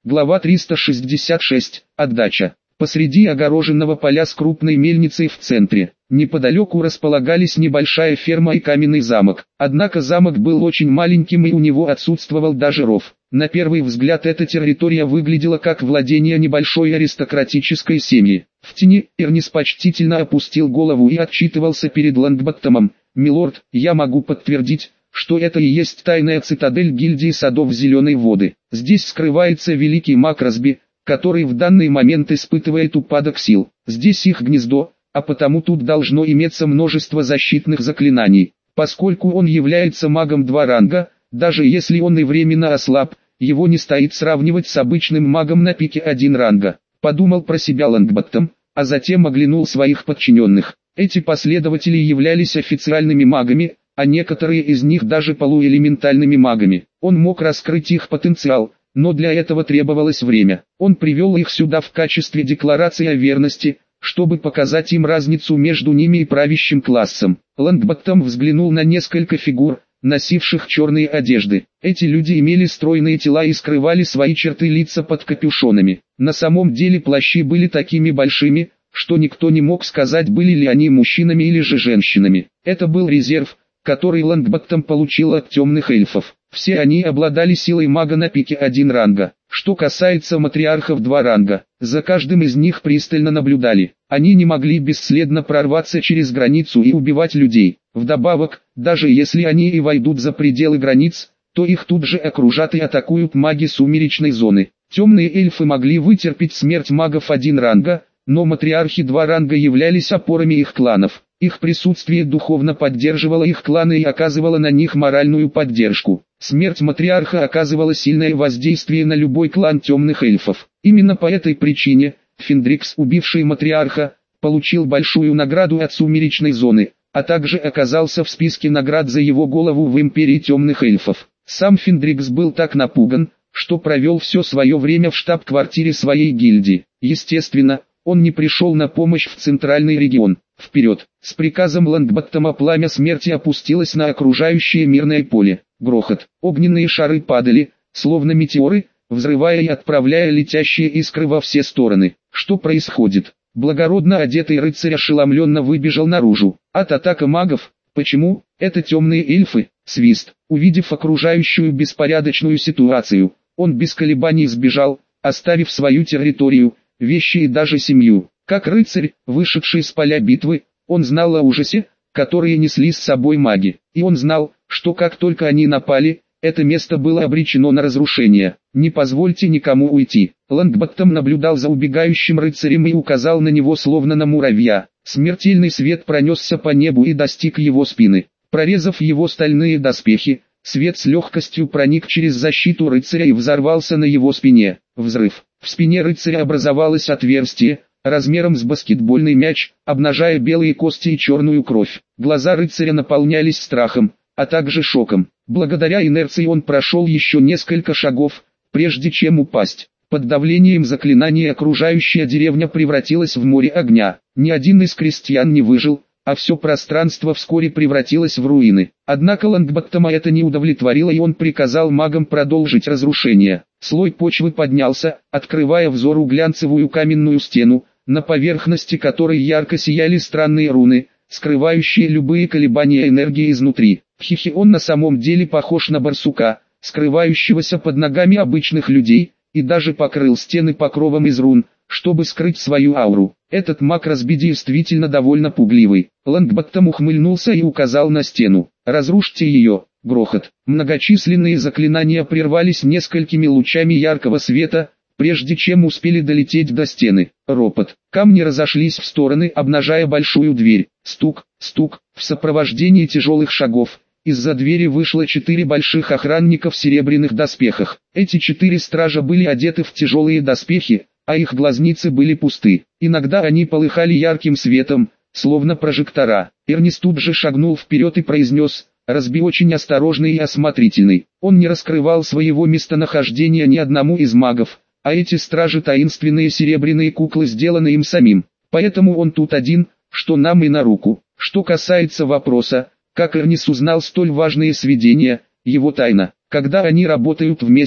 Глава 366. Отдача. Посреди огороженного поля с крупной мельницей в центре, неподалеку располагались небольшая ферма и каменный замок. Однако замок был очень маленьким и у него отсутствовал даже ров. На первый взгляд эта территория выглядела как владение небольшой аристократической семьи. В тени Эрнис почтительно опустил голову и отчитывался перед Лонгботтомом. «Милорд, я могу подтвердить, что это и есть тайная цитадель гильдии садов Зеленой Воды. Здесь скрывается великий маг Разби, который в данный момент испытывает упадок сил. Здесь их гнездо, а потому тут должно иметься множество защитных заклинаний. Поскольку он является магом 2 ранга, даже если он и временно ослаб, его не стоит сравнивать с обычным магом на пике 1 ранга», подумал про себя Лонгботтом, а затем оглянул своих подчиненных. Эти последователи являлись официальными магами, а некоторые из них даже полуэлементальными магами. Он мог раскрыть их потенциал, но для этого требовалось время. Он привел их сюда в качестве декларации о верности, чтобы показать им разницу между ними и правящим классом. Лонгботтом взглянул на несколько фигур, носивших черные одежды. Эти люди имели стройные тела и скрывали свои черты лица под капюшонами. На самом деле плащи были такими большими, что никто не мог сказать, были ли они мужчинами или же женщинами. Это был резерв, который Лонгботтом получил от темных эльфов. Все они обладали силой мага на пике 1 ранга. Что касается матриархов 2 ранга, за каждым из них пристально наблюдали. Они не могли бесследно прорваться через границу и убивать людей. Вдобавок, даже если они и войдут за пределы границ, то их тут же окружат и атакуют маги сумеречной зоны. Темные эльфы могли вытерпеть смерть магов 1 ранга, но матриархи 2 ранга являлись опорами их кланов. Их присутствие духовно поддерживало их кланы и оказывало на них моральную поддержку. Смерть матриарха оказывала сильное воздействие на любой клан темных эльфов. Именно по этой причине, Фендрикс, убивший матриарха, получил большую награду от сумеречной зоны, а также оказался в списке наград за его голову в Империи темных эльфов. Сам Фендрикс был так напуган, что провел все свое время в штаб-квартире своей гильдии. Естественно, он не пришел на помощь в центральный регион. Вперед! С приказом Лонгботтома пламя смерти опустилось на окружающее мирное поле. Грохот. Огненные шары падали, словно метеоры, взрывая и отправляя летящие искры во все стороны. Что происходит? Благородно одетый рыцарь ошеломленно выбежал наружу. От атака магов? Почему? Это темные эльфы. Свист. Увидев окружающую беспорядочную ситуацию, он без колебаний сбежал, оставив свою территорию, вещи и даже семью. Как рыцарь, вышедший с поля битвы, он знал о ужасе, которые несли с собой маги. И он знал, что как только они напали, это место было обречено на разрушение. «Не позвольте никому уйти». Лонгботтом наблюдал за убегающим рыцарем и указал на него словно на муравья. Смертельный свет пронесся по небу и достиг его спины. Прорезав его стальные доспехи, свет с легкостью проник через защиту рыцаря и взорвался на его спине. Взрыв. В спине рыцаря образовалось отверстие, размером с баскетбольный мяч, обнажая белые кости и черную кровь. Глаза рыцаря наполнялись страхом, а также шоком. Благодаря инерции он прошел еще несколько шагов, прежде чем упасть. Под давлением заклинания окружающая деревня превратилась в море огня. Ни один из крестьян не выжил, а все пространство вскоре превратилось в руины. Однако Лонгботтома это не удовлетворило, и он приказал магам продолжить разрушение. Слой почвы поднялся, открывая взору глянцевую каменную стену, на поверхности которой ярко сияли странные руны, скрывающие любые колебания энергии изнутри. Хихи, он на самом деле похож на барсука, скрывающегося под ногами обычных людей, и даже покрыл стены покровом из рун, чтобы скрыть свою ауру. Этот маг Разби действительно довольно пугливый. Лонгботтом ухмыльнулся и указал на стену. «Разрушьте ее». Грохот. Многочисленные заклинания прервались несколькими лучами яркого света, прежде чем успели долететь до стены. Ропот. Камни разошлись в стороны, обнажая большую дверь. Стук, стук. В сопровождении тяжелых шагов из-за двери вышло 4 больших охранника в серебряных доспехах. Эти 4 стража были одеты в тяжелые доспехи, а их глазницы были пусты. Иногда они полыхали ярким светом, словно прожектора. Эрнис тут же шагнул вперед и произнес: «Разби очень осторожный и осмотрительный». Он не раскрывал своего местонахождения ни одному из магов, а эти стражи таинственные серебряные куклы сделаны им самим. Поэтому он тут один, что нам и на руку. Что касается вопроса, как Эрнис узнал столь важные сведения, его тайна. Когда они работают вместе,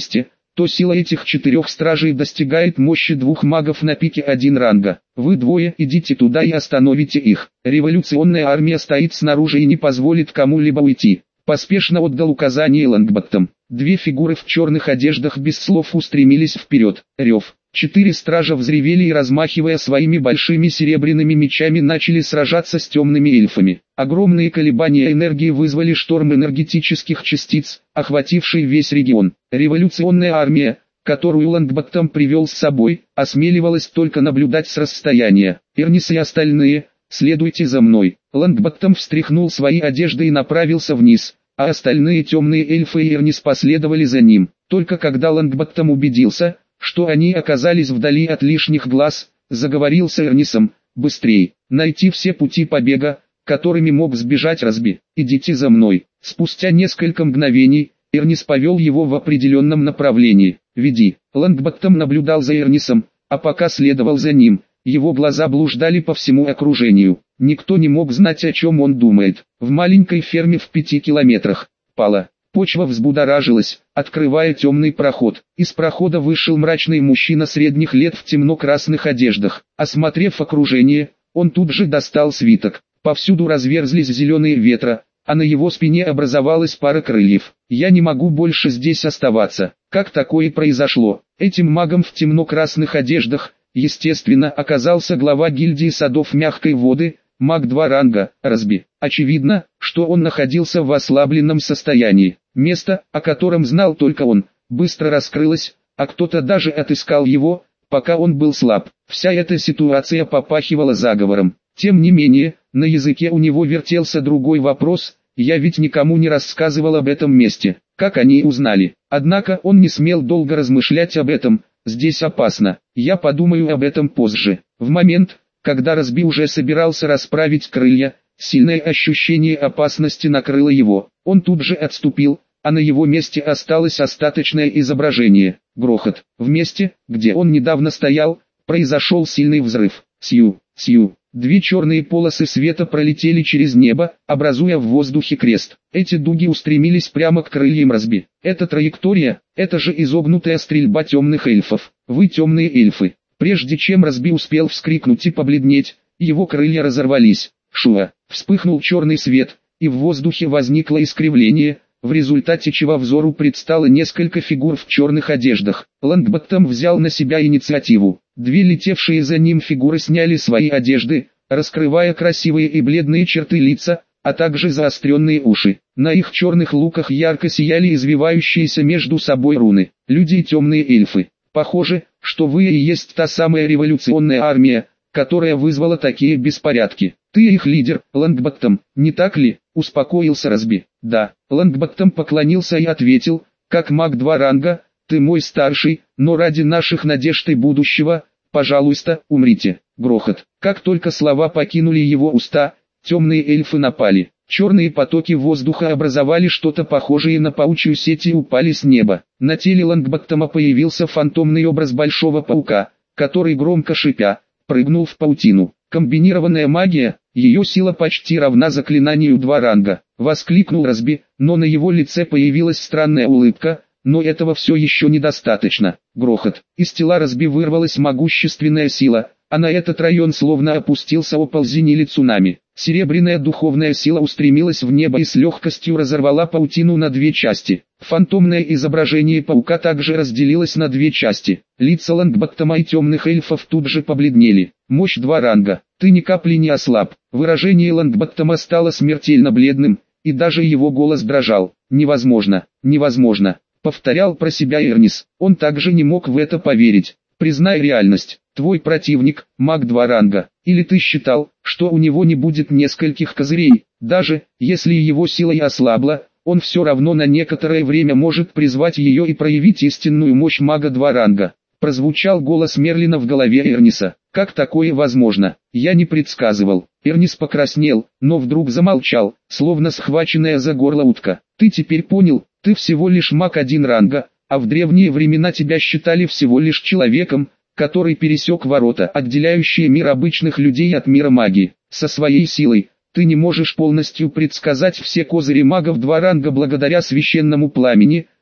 то сила этих 4 стражей достигает мощи 2 магов на пике 1 ранга. Вы двое идите туда и остановите их. Революционная армия стоит снаружи и не позволит кому-либо уйти. Поспешно отдал указание Лонгботтом. 2 фигуры в черных одеждах без слов устремились вперед. Рев. 4 стража взревели и, размахивая своими большими серебряными мечами, начали сражаться с темными эльфами. Огромные колебания энергии вызвали шторм энергетических частиц, охвативший весь регион. Революционная армия, которую Лонгботтом привел с собой, осмеливалась только наблюдать с расстояния. Эрнис и остальные, следуйте за мной. Лонгботтом встряхнул свои одежды и направился вниз, а остальные темные эльфы и Эрнис последовали за ним. Только когда Лонгботтом убедился, что они оказались вдали от лишних глаз, заговорил с Эрнисом: «Быстрей, найти все пути побега, которыми мог сбежать Разби. Идите за мной». Спустя несколько мгновений, Эрнис повел его в определенном направлении. «Веди». Лонгботтом наблюдал за Эрнисом, а пока следовал за ним, его глаза блуждали по всему окружению. Никто не мог знать, о чем он думает. В маленькой ферме в 5 километрах пала. Почва взбудоражилась, открывая темный проход. Из прохода вышел мрачный мужчина средних лет в темно-красных одеждах. Осмотрев окружение, он тут же достал свиток. Повсюду разверзлись зеленые ветра, а на его спине образовалась пара крыльев. «Я не могу больше здесь оставаться». Как такое произошло? Этим магом в темно-красных одеждах, естественно, оказался глава гильдии садов мягкой воды, маг 2 ранга, Разби. Очевидно, что он находился в ослабленном состоянии. Место, о котором знал только он, быстро раскрылось, а кто-то даже отыскал его, пока он был слаб. Вся эта ситуация попахивала заговором. Тем не менее, на языке у него вертелся другой вопрос: «Я ведь никому не рассказывал об этом месте. Как они узнали?» Однако он не смел долго размышлять об этом. «Здесь опасно. Я подумаю об этом позже». В момент, когда Разби уже собирался расправить крылья, сильное ощущение опасности накрыло его. Он тут же отступил, а на его месте осталось остаточное изображение. Грохот. В месте, где он недавно стоял, произошел сильный взрыв. Сью, сью. 2 черные полосы света пролетели через небо, образуя в воздухе крест. Эти дуги устремились прямо к крыльям Разби. Это траектория, это же изогнутая стрельба темных эльфов. Вы темные эльфы. Прежде чем Разби успел вскрикнуть и побледнеть, его крылья разорвались. Шуа. Вспыхнул черный свет, и в воздухе возникло искривление, в результате чего взору предстало несколько фигур в черных одеждах. Лонгботтом взял на себя инициативу. 2 летевшие за ним фигуры сняли свои одежды, раскрывая красивые и бледные черты лица, а также заостренные уши. На их черных луках ярко сияли извивающиеся между собой руны. Люди и темные эльфы. Похоже, что вы и есть та самая революционная армия, которая вызвала такие беспорядки. Ты их лидер, Лонгботтом, не так ли? Успокоился Разби. Да. Лонгботтом поклонился и ответил: как маг 2 ранга, ты мой старший, но ради наших надежд и будущего, пожалуйста, умрите. Грохот. Как только слова покинули его уста, темные эльфы напали. Черные потоки воздуха образовали что-то похожее на паучью сеть и упали с неба. На теле Лонгботтома появился фантомный образ большого паука, который, громко шипя, прыгнул в паутину. Комбинированная магия, ее сила почти равна заклинанию 2 ранга. Воскликнул Разби, но на его лице появилась странная улыбка. Но этого все еще недостаточно. Грохот. Из тела Разби вырвалась могущественная сила, а на этот район словно опустился оползень или цунами. Серебряная духовная сила устремилась в небо и с легкостью разорвала паутину на 2 части. Фантомное изображение паука также разделилось на 2 части. Лица Лонгботтома и темных эльфов тут же побледнели. Мощь 2 ранга. Ты ни капли не ослаб. Выражение Лонгботтома стало смертельно бледным, и даже его голос дрожал. Невозможно, невозможно. Повторял про себя Эрнис. Он также не мог в это поверить. Признай реальность. Твой противник, маг 2 ранга. Или ты считал, что у него не будет нескольких козырей? Даже, если его сила и ослабла, он все равно на некоторое время может призвать ее и проявить истинную мощь мага 2 ранга. Прозвучал голос Мерлина в голове Эрниса. Как такое возможно? Я не предсказывал. Эрнис покраснел, но вдруг замолчал, словно схваченная за горло утка. Ты теперь понял? Ты всего лишь маг 1 ранга, а в древние времена тебя считали всего лишь человеком, который пересек ворота, отделяющие мир обычных людей от мира магии. Со своей силой, ты не можешь полностью предсказать все козыри магов 2 ранга благодаря священному пламени,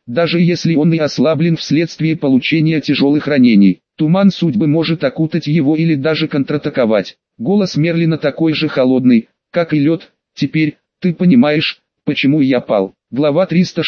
даже если он и ослаблен вследствие получения тяжелых ранений. Туман судьбы может окутать его или даже контратаковать. Голос Мерлина такой же холодный, как и лед. Теперь, ты понимаешь, почему я пал. Глава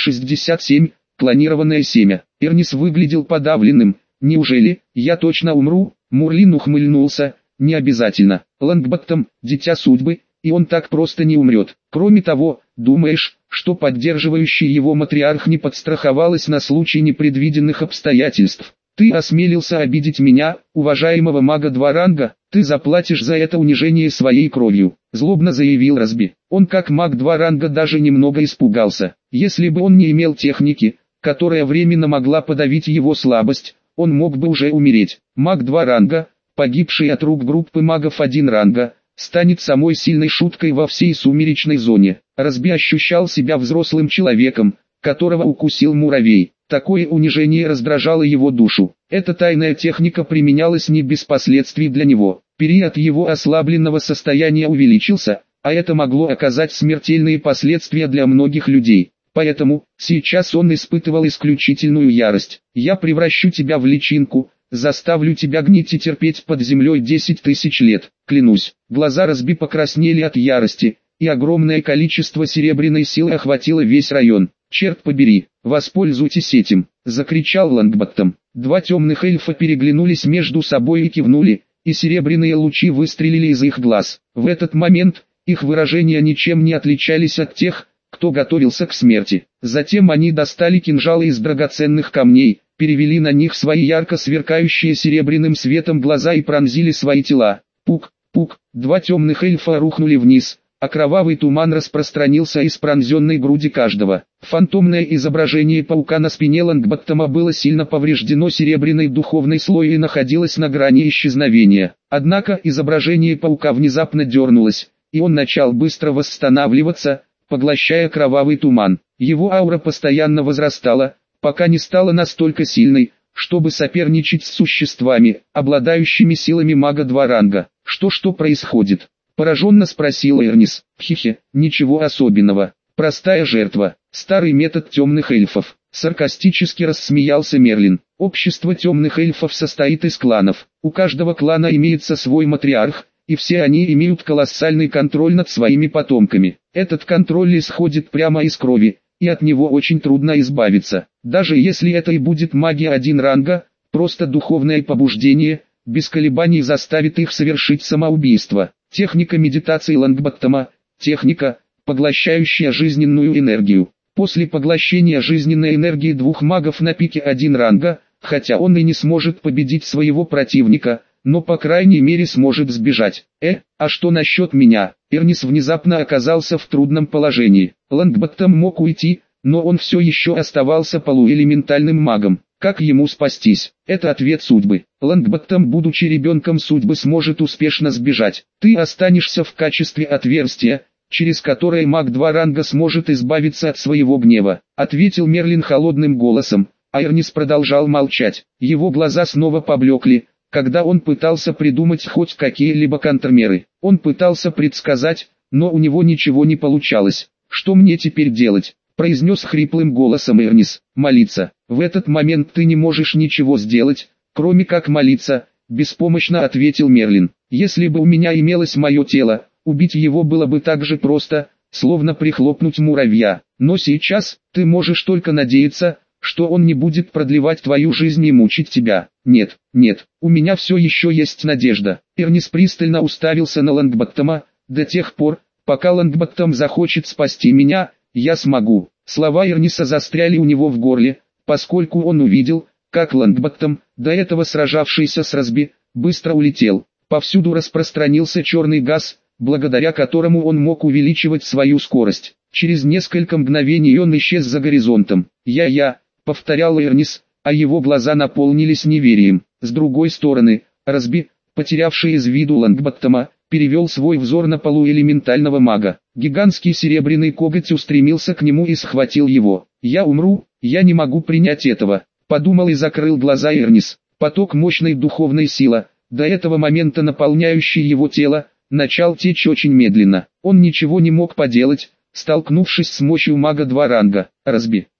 367. Клонированное семя. Эрнис выглядел подавленным. Неужели, я точно умру? Мурлин ухмыльнулся. Не обязательно. Лонгботтом, дитя судьбы, и он так просто не умрет. Кроме того, думаешь, что поддерживающий его матриарх не подстраховалась на случай непредвиденных обстоятельств? Ты осмелился обидеть меня, уважаемого мага 2 ранга, ты заплатишь за это унижение своей кровью, злобно заявил Разби. Он как маг 2 ранга даже немного испугался. Если бы он не имел техники, которая временно могла подавить его слабость, он мог бы уже умереть. Маг 2 ранга, погибший от рук группы магов 1 ранга, станет самой сильной шуткой во всей сумеречной зоне. Разби ощущал себя взрослым человеком, которого укусил муравей. Такое унижение раздражало его душу. Эта тайная техника применялась не без последствий для него. Период его ослабленного состояния увеличился, а это могло оказать смертельные последствия для многих людей. Поэтому, сейчас он испытывал исключительную ярость. «Я превращу тебя в личинку, заставлю тебя гнить и терпеть под землей 10 тысяч лет, клянусь». Глаза Разби покраснели от ярости, и огромное количество серебряной силы охватило весь район. «Черт побери, воспользуйтесь этим!» — закричал Лонгботтом. Два темных эльфа переглянулись между собой и кивнули, и серебряные лучи выстрелили из их глаз. В этот момент, их выражения ничем не отличались от тех, кто готовился к смерти. Затем они достали кинжалы из драгоценных камней, перевели на них свои ярко сверкающие серебряным светом глаза и пронзили свои тела. Пук, пук, два темных эльфа рухнули вниз, а кровавый туман распространился из пронзенной груди каждого. Фантомное изображение паука на спине Лонгботтома было сильно повреждено серебряной духовной слой и находилось на грани исчезновения. Однако изображение паука внезапно дернулось, и он начал быстро восстанавливаться, поглощая кровавый туман. Его аура постоянно возрастала, пока не стала настолько сильной, чтобы соперничать с существами, обладающими силами мага 2 ранга. Что происходит? Пораженно спросил Эрнис. Хе-хе, ничего особенного. Простая жертва. Старый метод темных эльфов. Саркастически рассмеялся Мерлин. Общество темных эльфов состоит из кланов. У каждого клана имеется свой матриарх, и все они имеют колоссальный контроль над своими потомками. Этот контроль исходит прямо из крови, и от него очень трудно избавиться. Даже если это и будет магия 1 ранга, просто духовное побуждение, без колебаний заставит их совершить самоубийство. Техника медитации Лонгботтома, техника, поглощающая жизненную энергию. После поглощения жизненной энергии 2 магов на пике 1 ранга, хотя он и не сможет победить своего противника, но по крайней мере сможет сбежать. А что насчет меня? Эрнис внезапно оказался в трудном положении. Лонгботтом мог уйти, но он все еще оставался полуэлементальным магом. Как ему спастись? Это ответ судьбы. Лонгботтом, будучи ребенком судьбы, сможет успешно сбежать. Ты останешься в качестве отверстия, через которое маг 2 ранга сможет избавиться от своего гнева, ответил Мерлин холодным голосом, а Эрнис продолжал молчать. Его глаза снова поблекли, когда он пытался придумать хоть какие-либо контрмеры. Он пытался предсказать, но у него ничего не получалось. «Что мне теперь делать?» — произнес хриплым голосом Эрнис. «Молиться. В этот момент ты не можешь ничего сделать, кроме как молиться», — беспомощно ответил Мерлин. «Если бы у меня имелось мое тело, убить его было бы так же просто, словно прихлопнуть муравья. Но сейчас, ты можешь только надеяться, что он не будет продлевать твою жизнь и мучить тебя. Нет, у меня все еще есть надежда». Эрнис пристально уставился на Лонгботтома. «До тех пор, пока Лонгботтом захочет спасти меня, я смогу». Слова Эрниса застряли у него в горле, поскольку он увидел, как Лонгботтом, до этого сражавшийся с Разби, быстро улетел. Повсюду распространился черный газ, благодаря которому он мог увеличивать свою скорость. Через несколько мгновений он исчез за горизонтом. «Я», — повторял Эрнис, а его глаза наполнились неверием. С другой стороны, Разби, потерявший из виду Лонгботтома, перевел свой взор на полуэлементального мага. Гигантский серебряный коготь устремился к нему и схватил его. «Я умру, я не могу принять этого», — подумал и закрыл глаза Эрнис. Поток мощной духовной силы, до этого момента наполняющий его тело, начал течь очень медленно. Он ничего не мог поделать, столкнувшись с мощью мага 2 ранга. «Разби,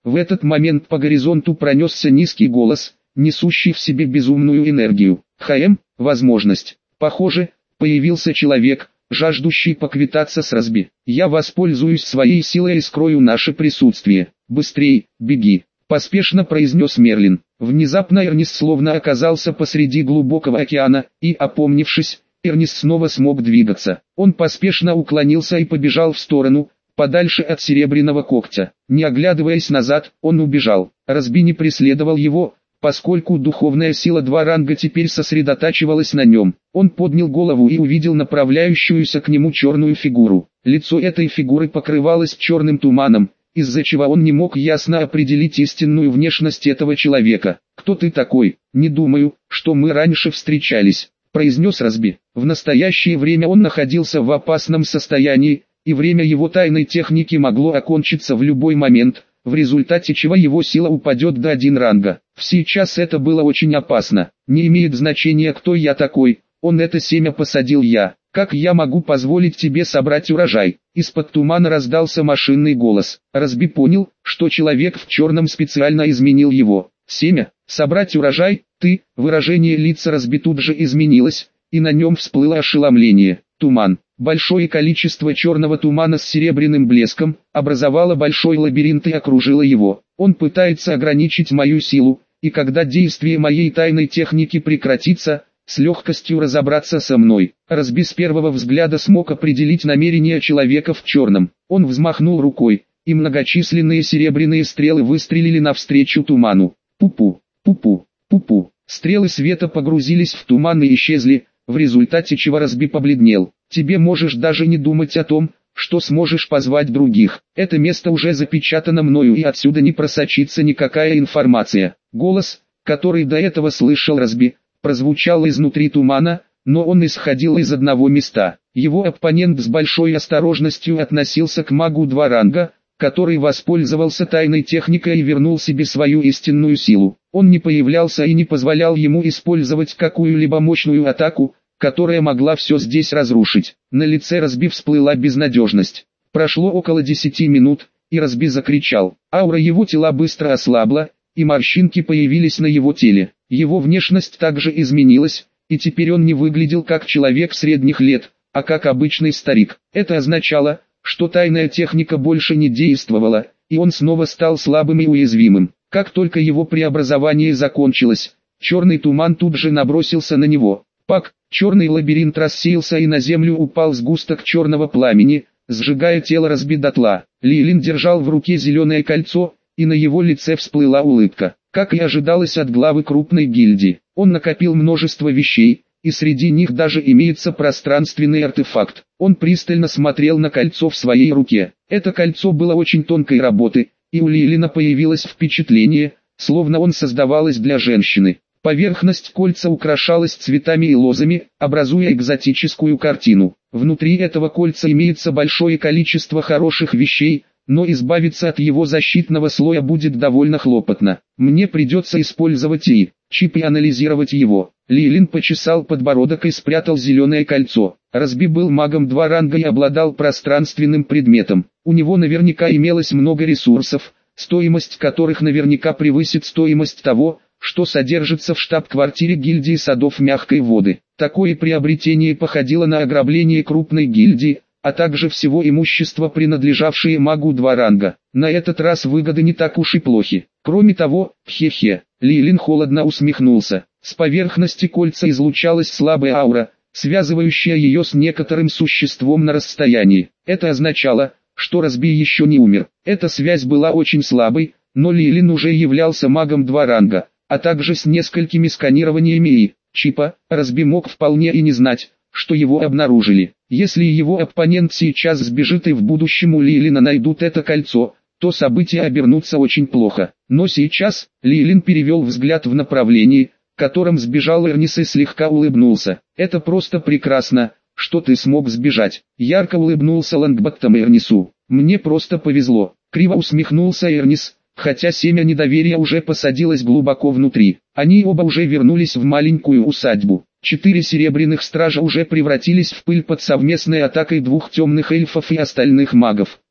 В этот момент по горизонту пронесся низкий голос, несущий в себе безумную энергию. Возможность. Похоже, появился человек, жаждущий поквитаться с Разбби. Я воспользуюсь своей силой и скрою наше присутствие. Быстрей, беги, поспешно произнес Мерлин. Внезапно Эрнест словно оказался посреди глубокого океана, и, опомнившись, Эрнест снова смог двигаться. Он поспешно уклонился и побежал в сторону, подальше от серебряного когтя. Не оглядываясь назад, он убежал. Разбби не преследовал его, поскольку духовная сила 2 ранга теперь сосредотачивалась на нем. Он поднял голову и увидел направляющуюся к нему черную фигуру. Лицо этой фигуры покрывалось черным туманом, из-за чего он не мог ясно определить истинную внешность этого человека. «Кто ты такой? Не думаю, что мы раньше встречались», — произнес Разбби. В настоящее время он находился в опасном состоянии, и время его тайной техники могло окончиться в любой момент, в результате чего его сила упадет до 1 ранга. Сейчас это было очень опасно. Не имеет значения, кто я такой, он это семя посадил я. Как я могу позволить тебе собрать урожай? Из-под тумана раздался машинный голос. Разбби понял, что человек в черном специально изменил его. Семя, собрать урожай, ты, выражение лица Разбби тут же изменилось, и на нем всплыло ошеломление. Туман. Большое количество черного тумана с серебряным блеском образовало большой лабиринт и окружило его. Он пытается ограничить мою силу, и когда действие моей тайной техники прекратится, с легкостью разобраться со мной. Разбби с первого взгляда смог определить намерения человека в черном. Он взмахнул рукой, и многочисленные серебряные стрелы выстрелили навстречу туману. Пу-пу, пу-пу, пу-пу. Стрелы света погрузились в туман и исчезли, в результате чего Разбби побледнел. Тебе можешь даже не думать о том, что сможешь позвать других. Это место уже запечатано мною, и отсюда не просочится никакая информация. Голос, который до этого слышал Разбби, прозвучал изнутри тумана, но он исходил из одного места. Его оппонент с большой осторожностью относился к магу 2 ранга, который воспользовался тайной техникой и вернул себе свою истинную силу. Он не появлялся и не позволял ему использовать какую-либо мощную атаку, которая могла все здесь разрушить. На лице Разбби всплыла безнадежность. Прошло около 10 минут, и Разбби закричал. Аура его тела быстро ослабла, и морщинки появились на его теле. Его внешность также изменилась, и теперь он не выглядел как человек средних лет, а как обычный старик. Это означало, что тайная техника больше не действовала, и он снова стал слабым и уязвимым. Как только его преобразование закончилось, черный туман тут же набросился на него. Пак, черный лабиринт рассеялся, и на землю упал сгусток черного пламени, сжигая тело Разбби дотла. Лилин держал в руке зеленое кольцо, и на его лице всплыла улыбка. Как и ожидалось от главы крупной гильдии, он накопил множество вещей, и среди них даже имеется пространственный артефакт. Он пристально смотрел на кольцо в своей руке. Это кольцо было очень тонкой работы, и у Лилина появилось впечатление, словно он создавалось для женщины. Поверхность кольца украшалась цветами и лозами, образуя экзотическую картину. Внутри этого кольца имеется большое количество хороших вещей, но избавиться от его защитного слоя будет довольно хлопотно. Мне придется использовать чип и анализировать его. Лилин почесал подбородок и спрятал зеленое кольцо. Разбби был магом 2 ранга и обладал пространственным предметом. У него наверняка имелось много ресурсов, стоимость которых наверняка превысит стоимость того, что содержится в штаб-квартире гильдии садов мягкой воды. Такое приобретение походило на ограбление крупной гильдии, а также всего имущества, принадлежавшее магу 2 ранга. На этот раз выгоды не так уж и плохи. Кроме того, хе-хе, Лилин холодно усмехнулся. С поверхности кольца излучалась слабая аура, связывающая ее с некоторым существом на расстоянии. Это означало, что Разбби еще не умер. Эта связь была очень слабой, но Лилин уже являлся магом 2 ранга, а также с несколькими сканированиями чипа. Разбби мог вполне и не знать, что его обнаружили. Если его оппонент сейчас сбежит и в будущем у Лилина найдут это кольцо, то события обернутся очень плохо. Но сейчас Лилин перевел взгляд в направлении, которым сбежал Эрнис, и слегка улыбнулся. «Это просто прекрасно, что ты смог сбежать». Ярко улыбнулся Лонгботтом Эрнису. «Мне просто повезло». Криво усмехнулся Эрнис, хотя семя недоверия уже посадилось глубоко внутри. Они оба уже вернулись в маленькую усадьбу. 4 серебряных стража уже превратились в пыль под совместной атакой 2 темных эльфов и остальных магов.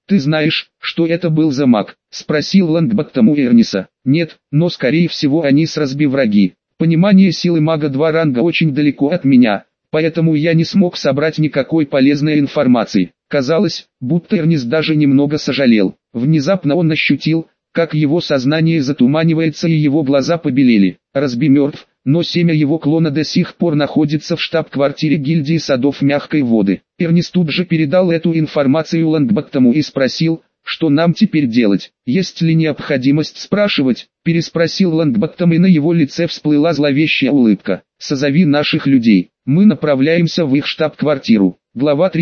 «Ты знаешь, что это был за маг?» — спросил Лонгботтом у Эрниса. «Нет, но скорее всего они с Разби враги. Понимание силы мага 2 ранга очень далеко от меня, поэтому я не смог собрать никакой полезной информации». Казалось, будто Эрнис даже немного сожалел. Внезапно он ощутил, как его сознание затуманивается и его глаза побелели. Разби мертв, но семя его клона до сих пор находится в штаб-квартире гильдии садов мягкой воды. Эрнис тут же передал эту информацию Лонгботтому и спросил, что нам теперь делать. «Есть ли необходимость спрашивать?» – переспросил Лонгботтом, и на его лице всплыла зловещая улыбка. «Созови наших людей, мы направляемся в их штаб-квартиру». Глава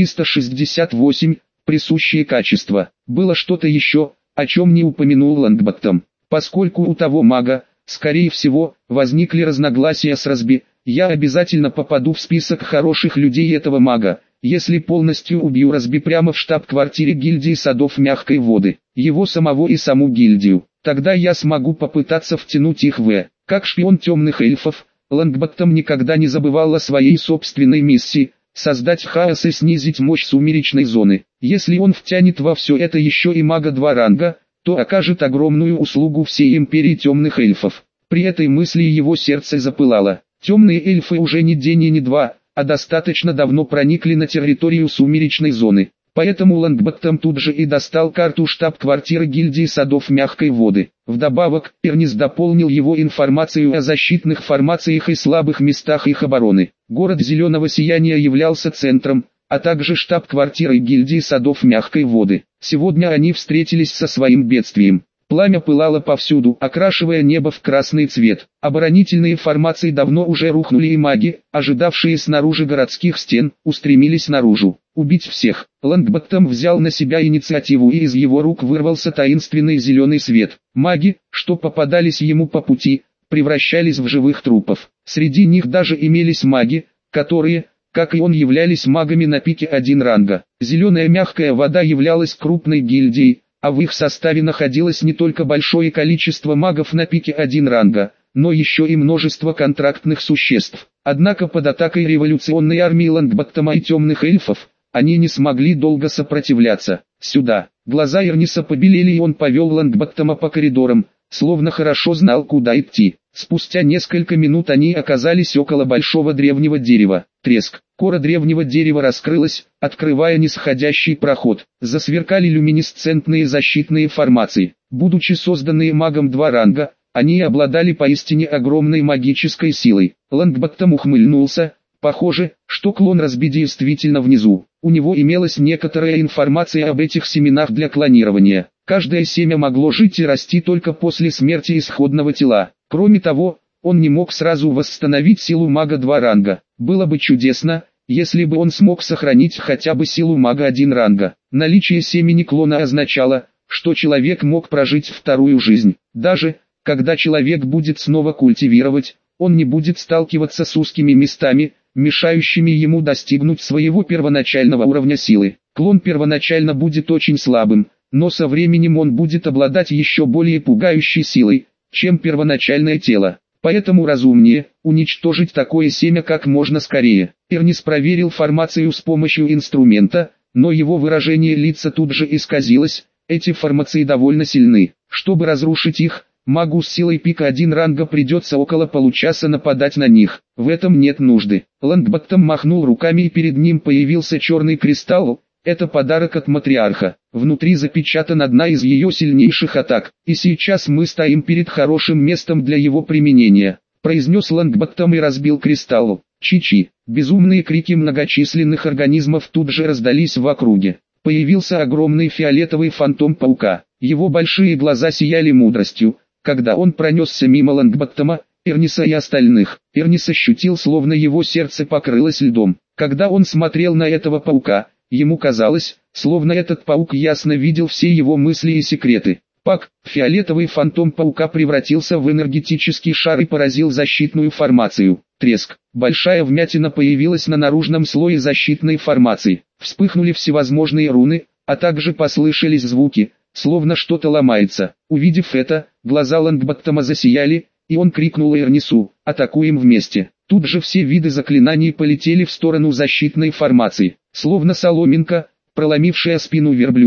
368. Присущие качества. Было что-то еще, о чем не упомянул Лонгботтом. Поскольку у того мага, скорее всего, возникли разногласия с Разби, я обязательно попаду в список хороших людей этого мага, если полностью убью Разби прямо в штаб-квартире гильдии садов мягкой воды, его самого и саму гильдию. Тогда я смогу попытаться втянуть их как шпион темных эльфов. Лонгботтом никогда не забывал о своей собственной миссии – создать хаос и снизить мощь сумеречной зоны. Если он втянет во все это еще и мага 2 ранга, то окажет огромную услугу всей империи темных эльфов. При этой мысли его сердце запылало. Темные эльфы уже не день и не два, а достаточно давно проникли на территорию сумеречной зоны. Поэтому Лонгботтом тут же и достал карту штаб-квартиры гильдии садов мягкой воды. Вдобавок, Эрнис дополнил его информацию о защитных формациях и слабых местах их обороны. Город Зеленого Сияния являлся центром, а также штаб-квартирой гильдии садов мягкой воды. Сегодня они встретились со своим бедствием. Пламя пылало повсюду, окрашивая небо в красный цвет. Оборонительные формации давно уже рухнули, и маги, ожидавшие снаружи городских стен, устремились наружу. Убить всех. Лонгботтом взял на себя инициативу, и из его рук вырвался таинственный зеленый свет. Маги, что попадались ему по пути, превращались в живых трупов. Среди них даже имелись маги, которые, как и он, являлись магами на пике 1 ранга. Зеленая мягкая вода являлась крупной гильдией, а в их составе находилось не только большое количество магов на пике 1 ранга, но еще и множество контрактных существ. Однако под атакой революционной армии Лонгботтома и темных эльфов, они не смогли долго сопротивляться. «Сюда!» Глаза Эрниса побелели, и он повел Лонгботтома по коридорам, словно хорошо знал, куда идти. Спустя несколько минут они оказались около большого древнего дерева. Треск. Кора древнего дерева раскрылась, открывая нисходящий проход. Засверкали люминесцентные защитные формации. Будучи созданные магом 2 ранга, они обладали поистине огромной магической силой. Лонгботтом ухмыльнулся. Похоже, что клон Разби действительно внизу. У него имелась некоторая информация об этих семенах для клонирования. Каждое семя могло жить и расти только после смерти исходного тела. Кроме того, он не мог сразу восстановить силу мага 2 ранга. Было бы чудесно, если бы он смог сохранить хотя бы силу мага 1 ранга. Наличие семени клона означало, что человек мог прожить вторую жизнь. Даже, когда человек будет снова культивировать, он не будет сталкиваться с узкими местами, мешающими ему достигнуть своего первоначального уровня силы. Клон первоначально будет очень слабым, но со временем он будет обладать еще более пугающей силой, чем первоначальное тело. Поэтому разумнее уничтожить такое семя как можно скорее. Эрнис проверил формацию с помощью инструмента, но его выражение лица тут же исказилось. Эти формации довольно сильны. Чтобы разрушить их, магу с силой пика 1 ранга придется около получаса нападать на них. В этом нет нужды. Лонгботтом махнул руками, и перед ним появился черный кристалл. Это подарок от матриарха. Внутри запечатана одна из ее сильнейших атак. И сейчас мы стоим перед хорошим местом для его применения, произнес Лонгботтом и разбил кристалл. Чи-чи. Безумные крики многочисленных организмов тут же раздались в округе. Появился огромный фиолетовый фантом паука. Его большие глаза сияли мудростью, когда он пронесся мимо Лонгботтома, Эрниса и остальных. Эрнис ощутил, словно его сердце покрылось льдом. Когда он смотрел на этого паука, ему казалось, словно этот паук ясно видел все его мысли и секреты. Пак, фиолетовый фантом паука превратился в энергетический шар и поразил защитную формацию. Треск. Большая вмятина появилась на наружном слое защитной формации. Вспыхнули всевозможные руны, а также послышались звуки, словно что-то ломается. Увидев это, глаза Лонгботтома засияли, и он крикнул Эрнису: «Атакуем вместе!». Тут же все виды заклинаний полетели в сторону защитной формации. Словно соломинка, проломившая спину верблюда,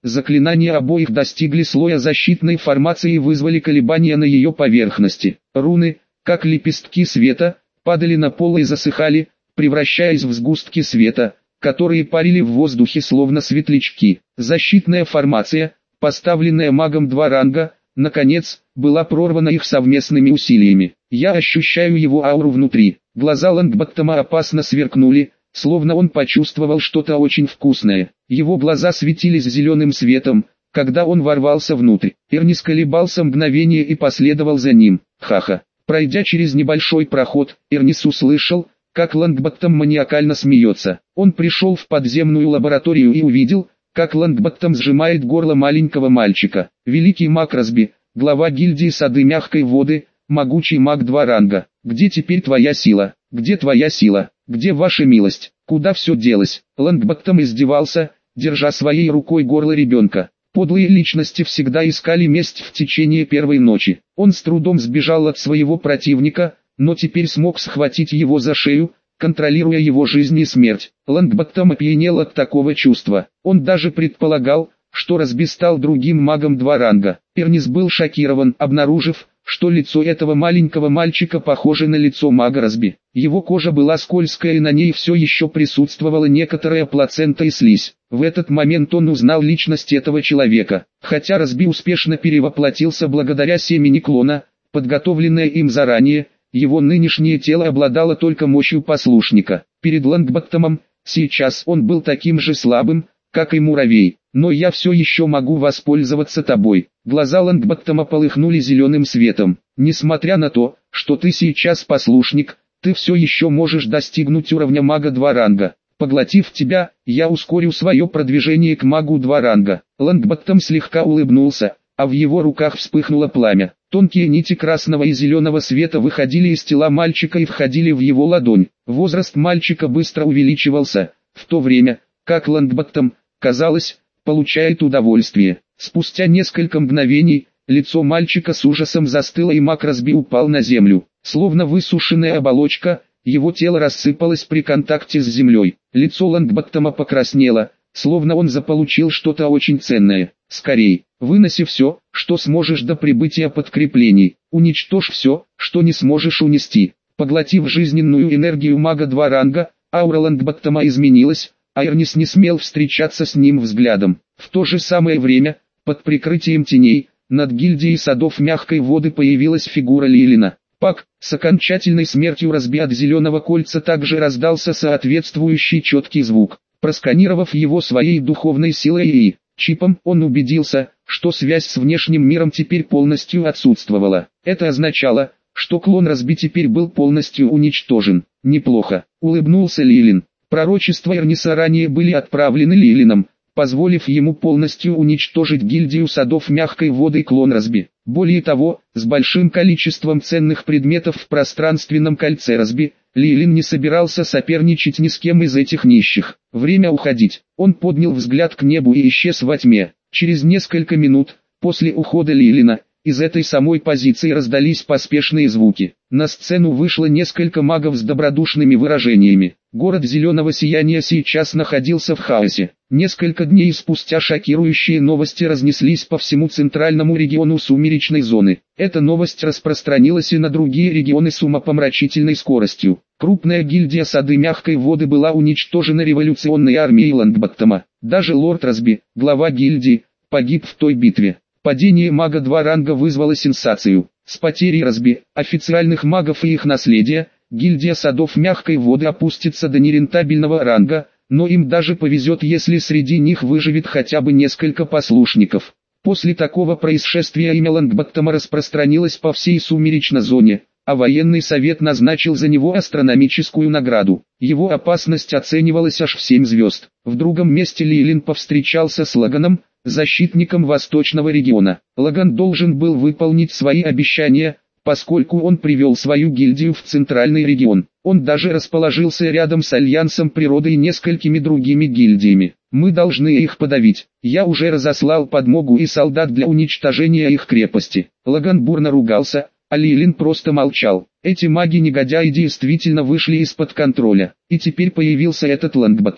заклинания обоих достигли слоя защитной формации и вызвали колебания на ее поверхности. Руны, как лепестки света, падали на пол и засыхали, превращаясь в сгустки света, которые парили в воздухе словно светлячки. Защитная формация, поставленная магом 2 ранга, наконец, была прорвана их совместными усилиями. Я ощущаю его ауру внутри. Глаза Лонгботтома опасно сверкнули, словно он почувствовал что-то очень вкусное. Его глаза светились зеленым светом, когда он ворвался внутрь. Эрнис колебался мгновение и последовал за ним. Ха-ха. Пройдя через небольшой проход, Эрнис услышал, как Лонгботтом маниакально смеется. Он пришел в подземную лабораторию и увидел, как Лонгботтом сжимает горло маленького мальчика. Великий маг Расби, глава гильдии Сады Мягкой Воды, могучий маг 2 ранга. Где теперь твоя сила? Где твоя сила? Где ваша милость? Куда все делось? Лонгботтом издевался, держа своей рукой горло ребенка. Подлые личности всегда искали месть в течение первой ночи. Он с трудом сбежал от своего противника, но теперь смог схватить его за шею, контролируя его жизнь и смерть. Лонгботтом опьянел от такого чувства. Он даже предполагал, что Расби стал другим магом 2 ранга. Эрнис был шокирован, обнаружив, что лицо этого маленького мальчика похоже на лицо мага Расби. Его кожа была скользкая и на ней все еще присутствовала некоторая плацента и слизь. В этот момент он узнал личность этого человека. Хотя Расби успешно перевоплотился благодаря семени клона, подготовленное им заранее, его нынешнее тело обладало только мощью послушника. Перед Лонгботтомом, сейчас он был таким же слабым, как и муравей. Но я все еще могу воспользоваться тобой. Глаза Лонгботтома полыхнули зеленым светом. Несмотря на то, что ты сейчас послушник, ты все еще можешь достигнуть уровня мага 2 ранга. Поглотив тебя, я ускорю свое продвижение к магу 2 ранга. Лонгботтом слегка улыбнулся, а в его руках вспыхнуло пламя. Тонкие нити красного и зеленого света выходили из тела мальчика и входили в его ладонь. Возраст мальчика быстро увеличивался, в то время, как Лонгботтом, казалось, получает удовольствие. Спустя несколько мгновений, лицо мальчика с ужасом застыло и маг Расби упал на землю. Словно высушенная оболочка, его тело рассыпалось при контакте с землей. Лицо Лонгботтома покраснело, словно он заполучил что-то очень ценное. Скорей, выноси все, что сможешь до прибытия подкреплений. Уничтожь все, что не сможешь унести. Поглотив жизненную энергию мага 2 ранга, аура Лонгботтома изменилась, а Эрнис не смел встречаться с ним взглядом. В то же самое время, под прикрытием теней, над гильдией Садов Мягкой Воды появилась фигура Лилина. Пак, с окончательной смертью Расби от зеленого кольца также раздался соответствующий четкий звук. Просканировав его своей духовной силой и чипом, он убедился, что связь с внешним миром теперь полностью отсутствовала. Это означало, что клон Расби теперь был полностью уничтожен. Неплохо, улыбнулся Лилин. Пророчества Эрниса ранее были отправлены Лилином, позволив ему полностью уничтожить гильдию Садов Мягкой Воды и клон Расби. Более того, с большим количеством ценных предметов в пространственном кольце Расби, Лилин не собирался соперничать ни с кем из этих нищих. Время уходить. Он поднял взгляд к небу и исчез во тьме. Через несколько минут, после ухода Лилина, из этой самой позиции раздались поспешные звуки. На сцену вышло несколько магов с добродушными выражениями. Город Зеленого Сияния сейчас находился в хаосе. Несколько дней спустя шокирующие новости разнеслись по всему центральному региону сумеречной зоны. Эта новость распространилась и на другие регионы с умопомрачительной скоростью. Крупная гильдия Сады Мягкой Воды была уничтожена революционной армией Лонгботтома. Даже лорд Расби, глава гильдии, погиб в той битве. Падение мага 2 ранга вызвало сенсацию. С потерей Расби, официальных магов и их наследия, гильдия Садов Мягкой Воды опустится до нерентабельного ранга, но им даже повезет, если среди них выживет хотя бы несколько послушников. После такого происшествия имя Лонгботтома распространилось по всей сумеречной зоне, а военный совет назначил за него астрономическую награду. Его опасность оценивалась аж в 7 звезд. В другом месте Лилин повстречался с Лаганом, защитником восточного региона. Лаган должен был выполнить свои обещания, поскольку он привел свою гильдию в центральный регион. Он даже расположился рядом с Альянсом Природы и несколькими другими гильдиями. Мы должны их подавить. Я уже разослал подмогу и солдат для уничтожения их крепости. Лаган бурно ругался, а Лилин просто молчал. Эти маги-негодяи действительно вышли из-под контроля. И теперь появился этот Лонгботтом.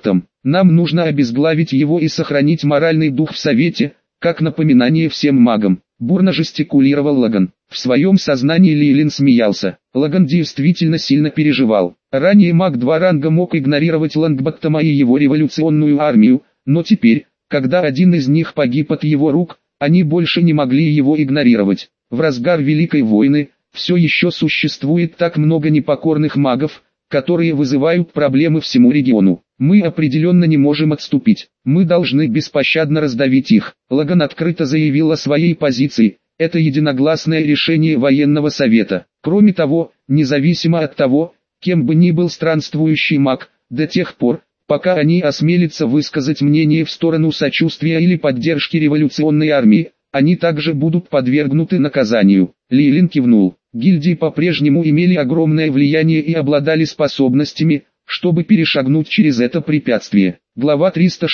Нам нужно обезглавить его и сохранить моральный дух в Совете, как напоминание всем магам. Бурно жестикулировал Лаган. В своем сознании Лейлин смеялся. Лаган действительно сильно переживал. Ранее маг 2 ранга мог игнорировать Лонгботтома и его революционную армию, но теперь, когда один из них погиб от его рук, они больше не могли его игнорировать. В разгар Великой войны, все еще существует так много непокорных магов, которые вызывают проблемы всему региону. Мы определенно не можем отступить. Мы должны беспощадно раздавить их. Лаган открыто заявил о своей позиции. Это единогласное решение военного совета. Кроме того, независимо от того, кем бы ни был странствующий маг, до тех пор, пока они осмелятся высказать мнение в сторону сочувствия или поддержки революционной армии, они также будут подвергнуты наказанию. Лейлин кивнул. Гильдии по-прежнему имели огромное влияние и обладали способностями, чтобы перешагнуть через это препятствие. Глава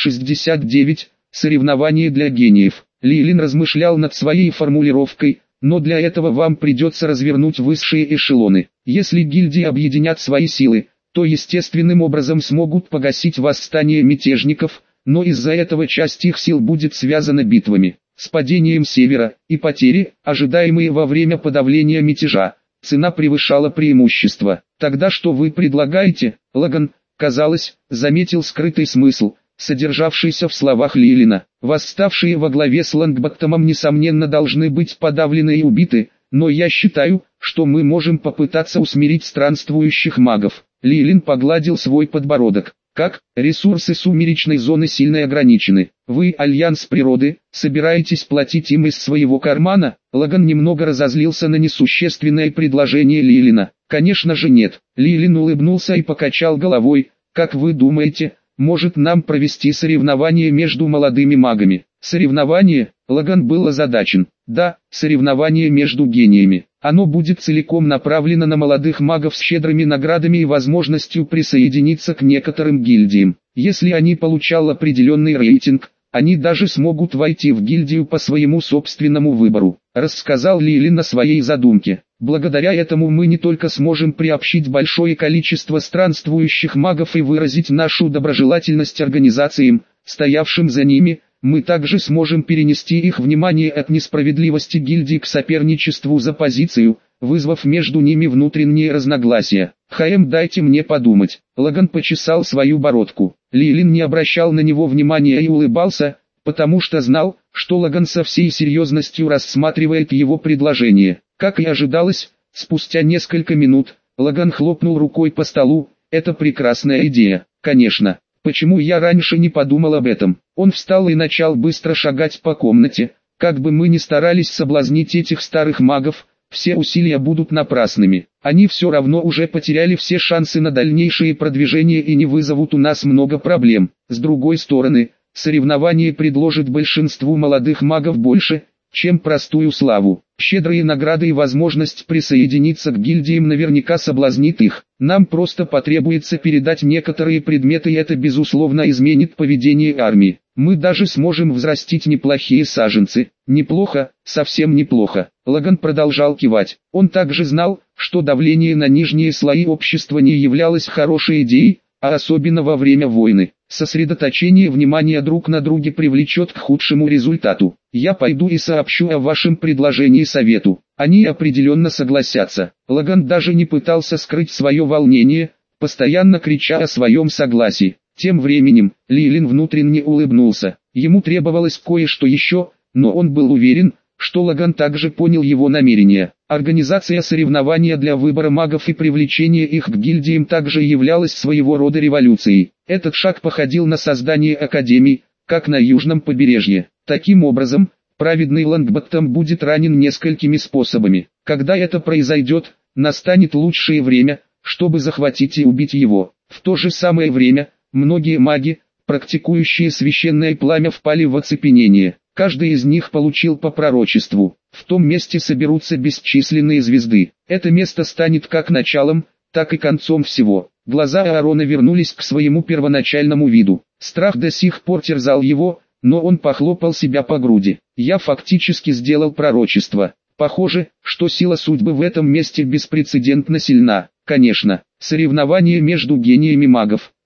369. Соревнования для гениев. Лейлин размышлял над своей формулировкой, но для этого вам придется развернуть высшие эшелоны. Если гильдии объединят свои силы, то естественным образом смогут погасить восстание мятежников, но из-за этого часть их сил будет связана битвами с падением севера, и потери, ожидаемые во время подавления мятежа. Цена превышала преимущество. Тогда что вы предлагаете? Лаган, казалось, заметил скрытый смысл, содержавшийся в словах Лейлина. Восставшие во главе с Лонгботтомом несомненно должны быть подавлены и убиты, но я считаю, что мы можем попытаться усмирить странствующих магов. Лейлин погладил свой подбородок. Как? Ресурсы сумеречной зоны сильно ограничены. Вы, Альянс Природы, собираетесь платить им из своего кармана? Лаган немного разозлился на несущественное предложение Лейлина. Конечно же нет. Лейлин улыбнулся и покачал головой. Как вы думаете, может нам провести соревнование между молодыми магами? Соревнование? Лаган был озадачен. Да, соревнование между гениями. Оно будет целиком направлено на молодых магов с щедрыми наградами и возможностью присоединиться к некоторым гильдиям. Если они получат определенный рейтинг, они даже смогут войти в гильдию по своему собственному выбору. Рассказал Лейлин о своей задумке. Благодаря этому мы не только сможем приобщить большое количество странствующих магов и выразить нашу доброжелательность организациям, стоявшим за ними, мы также сможем перенести их внимание от несправедливости гильдии к соперничеству за позицию, вызвав между ними внутренние разногласия. Дайте мне подумать. Лаган почесал свою бородку. Лейлин не обращал на него внимания и улыбался, потому что знал, что Лаган со всей серьезностью рассматривает его предложение. Как и ожидалось, спустя несколько минут, Лаган хлопнул рукой по столу. Это прекрасная идея, конечно. Почему я раньше не подумал об этом? Он встал и начал быстро шагать по комнате. Как бы мы ни старались соблазнить этих старых магов, все усилия будут напрасными. Они все равно уже потеряли все шансы на дальнейшее продвижение и не вызовут у нас много проблем. С другой стороны, соревнование предложит большинству молодых магов больше, чем простую славу. Щедрые награды и возможность присоединиться к гильдиям наверняка соблазнит их. Нам просто потребуется передать некоторые предметы, и это безусловно изменит поведение армии. Мы даже сможем взрастить неплохие саженцы. Неплохо, совсем неплохо. Лаган продолжал кивать. Он также знал, что давление на нижние слои общества не являлось хорошей идеей, а особенно во время войны. Сосредоточение внимания друг на друге привлечет к худшему результату. Я пойду и сообщу о вашем предложении совету. Они определенно согласятся. Лаган даже не пытался скрыть свое волнение, постоянно крича о своем согласии. Тем временем, Лейлин внутренне улыбнулся. Ему требовалось кое-что еще, но он был уверен, что Лаган также понял его намерения. Организация соревнования для выбора магов и привлечение их к гильдиям также являлась своего рода революцией. Этот шаг походил на создание академий, как на южном побережье. Таким образом, праведный Лонгботтом будет ранен несколькими способами. Когда это произойдет, настанет лучшее время, чтобы захватить и убить его. В то же самое время, многие маги, практикующие священное пламя, впали в оцепенение. Каждый из них получил по пророчеству. В том месте соберутся бесчисленные звезды. Это место станет как началом, так и концом всего. Глаза Аарона вернулись к своему первоначальному виду. Страх до сих пор терзал его, но он похлопал себя по груди. Я фактически сделал пророчество. Похоже, что сила судьбы в этом месте беспрецедентно сильна. Конечно, соревнование между гениями магов.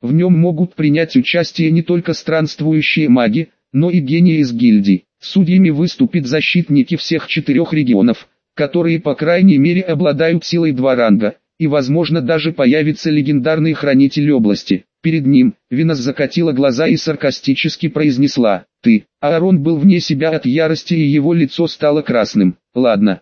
В нем могут принять участие не только странствующие маги, но и гении из гильдий. Судьями выступят защитники всех 4 регионов, которые по крайней мере обладают силой 2 ранга, и возможно даже появится легендарный хранитель области. Перед ним, Винос закатила глаза и саркастически произнесла: «Ты». Аарон был вне себя от ярости и его лицо стало красным. «Ладно,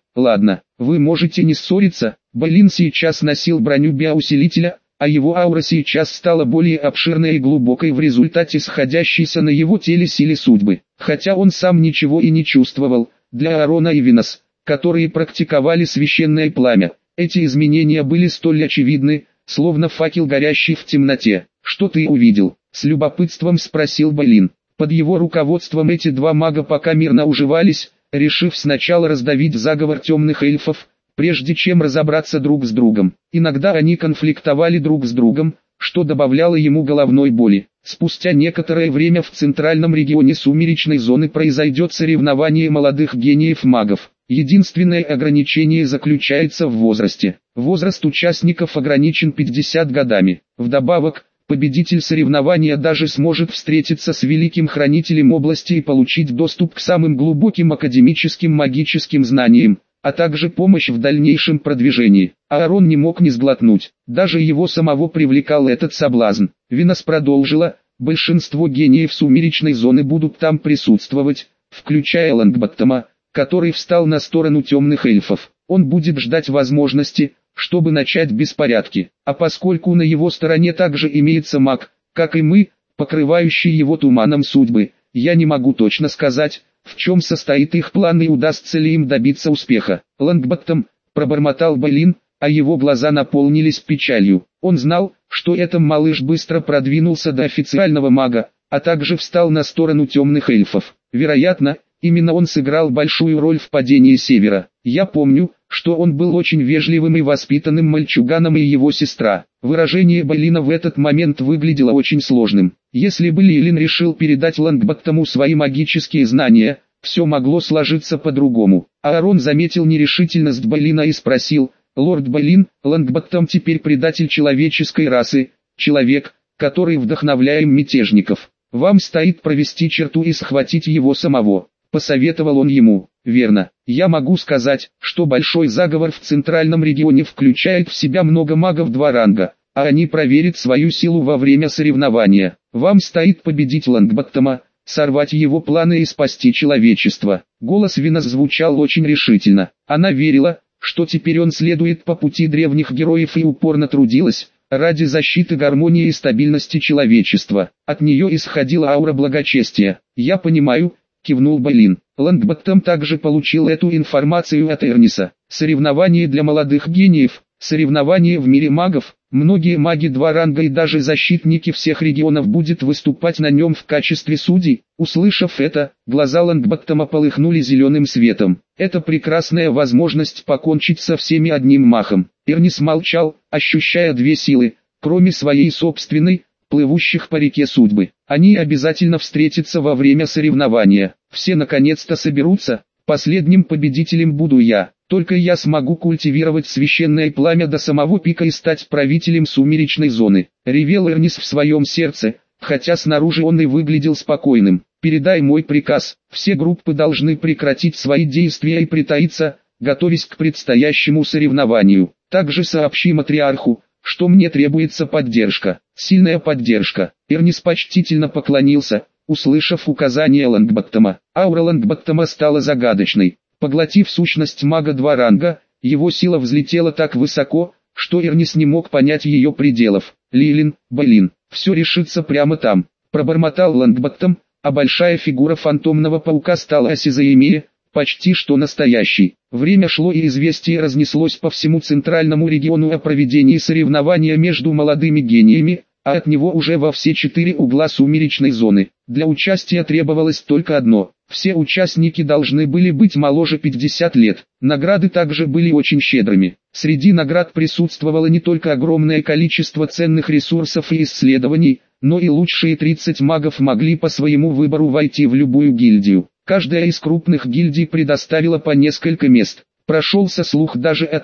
вы можете не ссориться». Бейлин сейчас носил броню биоусилителя, а его аура сейчас стала более обширной и глубокой в результате сходящейся на его теле силы судьбы. Хотя он сам ничего и не чувствовал, для Аарона и Винос, которые практиковали священное пламя, эти изменения были столь очевидны, словно факел, горящий в темноте. «Что ты увидел?» — с любопытством спросил Бейлин. Под его руководством эти 2 мага пока мирно уживались, решив сначала раздавить заговор темных эльфов, прежде чем разобраться друг с другом. Иногда они конфликтовали друг с другом, что добавляло ему головной боли. Спустя некоторое время в центральном регионе сумеречной зоны произойдет соревнование молодых гениев-магов. Единственное ограничение заключается в возрасте. Возраст участников ограничен 50 годами. Вдобавок, победитель соревнования даже сможет встретиться с великим хранителем области и получить доступ к самым глубоким академическим магическим знаниям, а также помощь в дальнейшем продвижении. Аарон не мог не сглотнуть, даже его самого привлекал этот соблазн. Винос продолжила: большинство гениев сумеречной зоны будут там присутствовать, включая Лонгботтома, который встал на сторону темных эльфов. Он будет ждать возможности, чтобы начать беспорядки, а поскольку на его стороне также имеется маг, как и мы, покрывающий его туманом судьбы, я не могу точно сказать, в чем состоит их план и удастся ли им добиться успеха. Лонгботтом, пробормотал Бейлин, а его глаза наполнились печалью. Он знал, что этот малыш быстро продвинулся до официального мага, а также встал на сторону темных эльфов. Вероятно, именно он сыграл большую роль в падении Севера. Я помню, что он был очень вежливым и воспитанным мальчуганом, и его сестра. Выражение Бейлина в этот момент выглядело очень сложным. Если бы Лилин решил передать Лонгботтому свои магические знания, все могло сложиться по-другому. Аарон заметил нерешительность Бейлина и спросил: «Лорд Бейлин, Лонгботтом теперь предатель человеческой расы, человек, который вдохновляет мятежников. Вам стоит провести черту и схватить его самого», — посоветовал он ему. «Верно. Я могу сказать, что большой заговор в центральном регионе включает в себя много магов 2 ранга, а они проверят свою силу во время соревнования. Вам стоит победить Лонгботтома, сорвать его планы и спасти человечество». Голос Винос звучал очень решительно. Она верила, что теперь он следует по пути древних героев, и упорно трудилась ради защиты гармонии и стабильности человечества. От нее исходила аура благочестия. «Я понимаю», — кивнул Бейлин. Лонгботтом также получил эту информацию от Эрниса. Соревнование для молодых гениев, соревнование в мире магов, многие маги 2 ранга и даже защитники всех регионов будут выступать на нем в качестве судей. Услышав это, глаза Лонгботтома полыхнули зеленым светом. Это прекрасная возможность покончить со всеми одним махом. Эрнис молчал, ощущая 2 силы, кроме своей собственной, плывущих по реке судьбы. Они обязательно встретятся во время соревнования. Все наконец-то соберутся, последним победителем буду я. Только я смогу культивировать священное пламя до самого пика и стать правителем сумеречной зоны. Ревел Эрнис в своем сердце, хотя снаружи он и выглядел спокойным. «Передай мой приказ, все группы должны прекратить свои действия и притаиться, готовясь к предстоящему соревнованию. Также сообщи матриарху, что мне требуется поддержка, сильная поддержка». Эрнис почтительно поклонился, услышав указание Лонгботтома. Аура Лонгботтома стала загадочной. Поглотив сущность мага 2 ранга, его сила взлетела так высоко, что Эрнис не мог понять ее пределов. «Лилин, Бейлин, все решится прямо там», — пробормотал Лонгботтом, а большая фигура фантомного паука стала осязаемее, почти что настоящей. Время шло, и известие разнеслось по всему центральному региону о проведении соревнования между молодыми гениями, а от него уже во все 4 угла сумеречной зоны. Для участия требовалось только одно: все участники должны были быть моложе 50 лет. Награды также были очень щедрыми. Среди наград присутствовало не только огромное количество ценных ресурсов и исследований, но и лучшие 30 магов могли по своему выбору войти в любую гильдию. Каждая из крупных гильдий предоставила по несколько мест. Прошелся слух даже о том,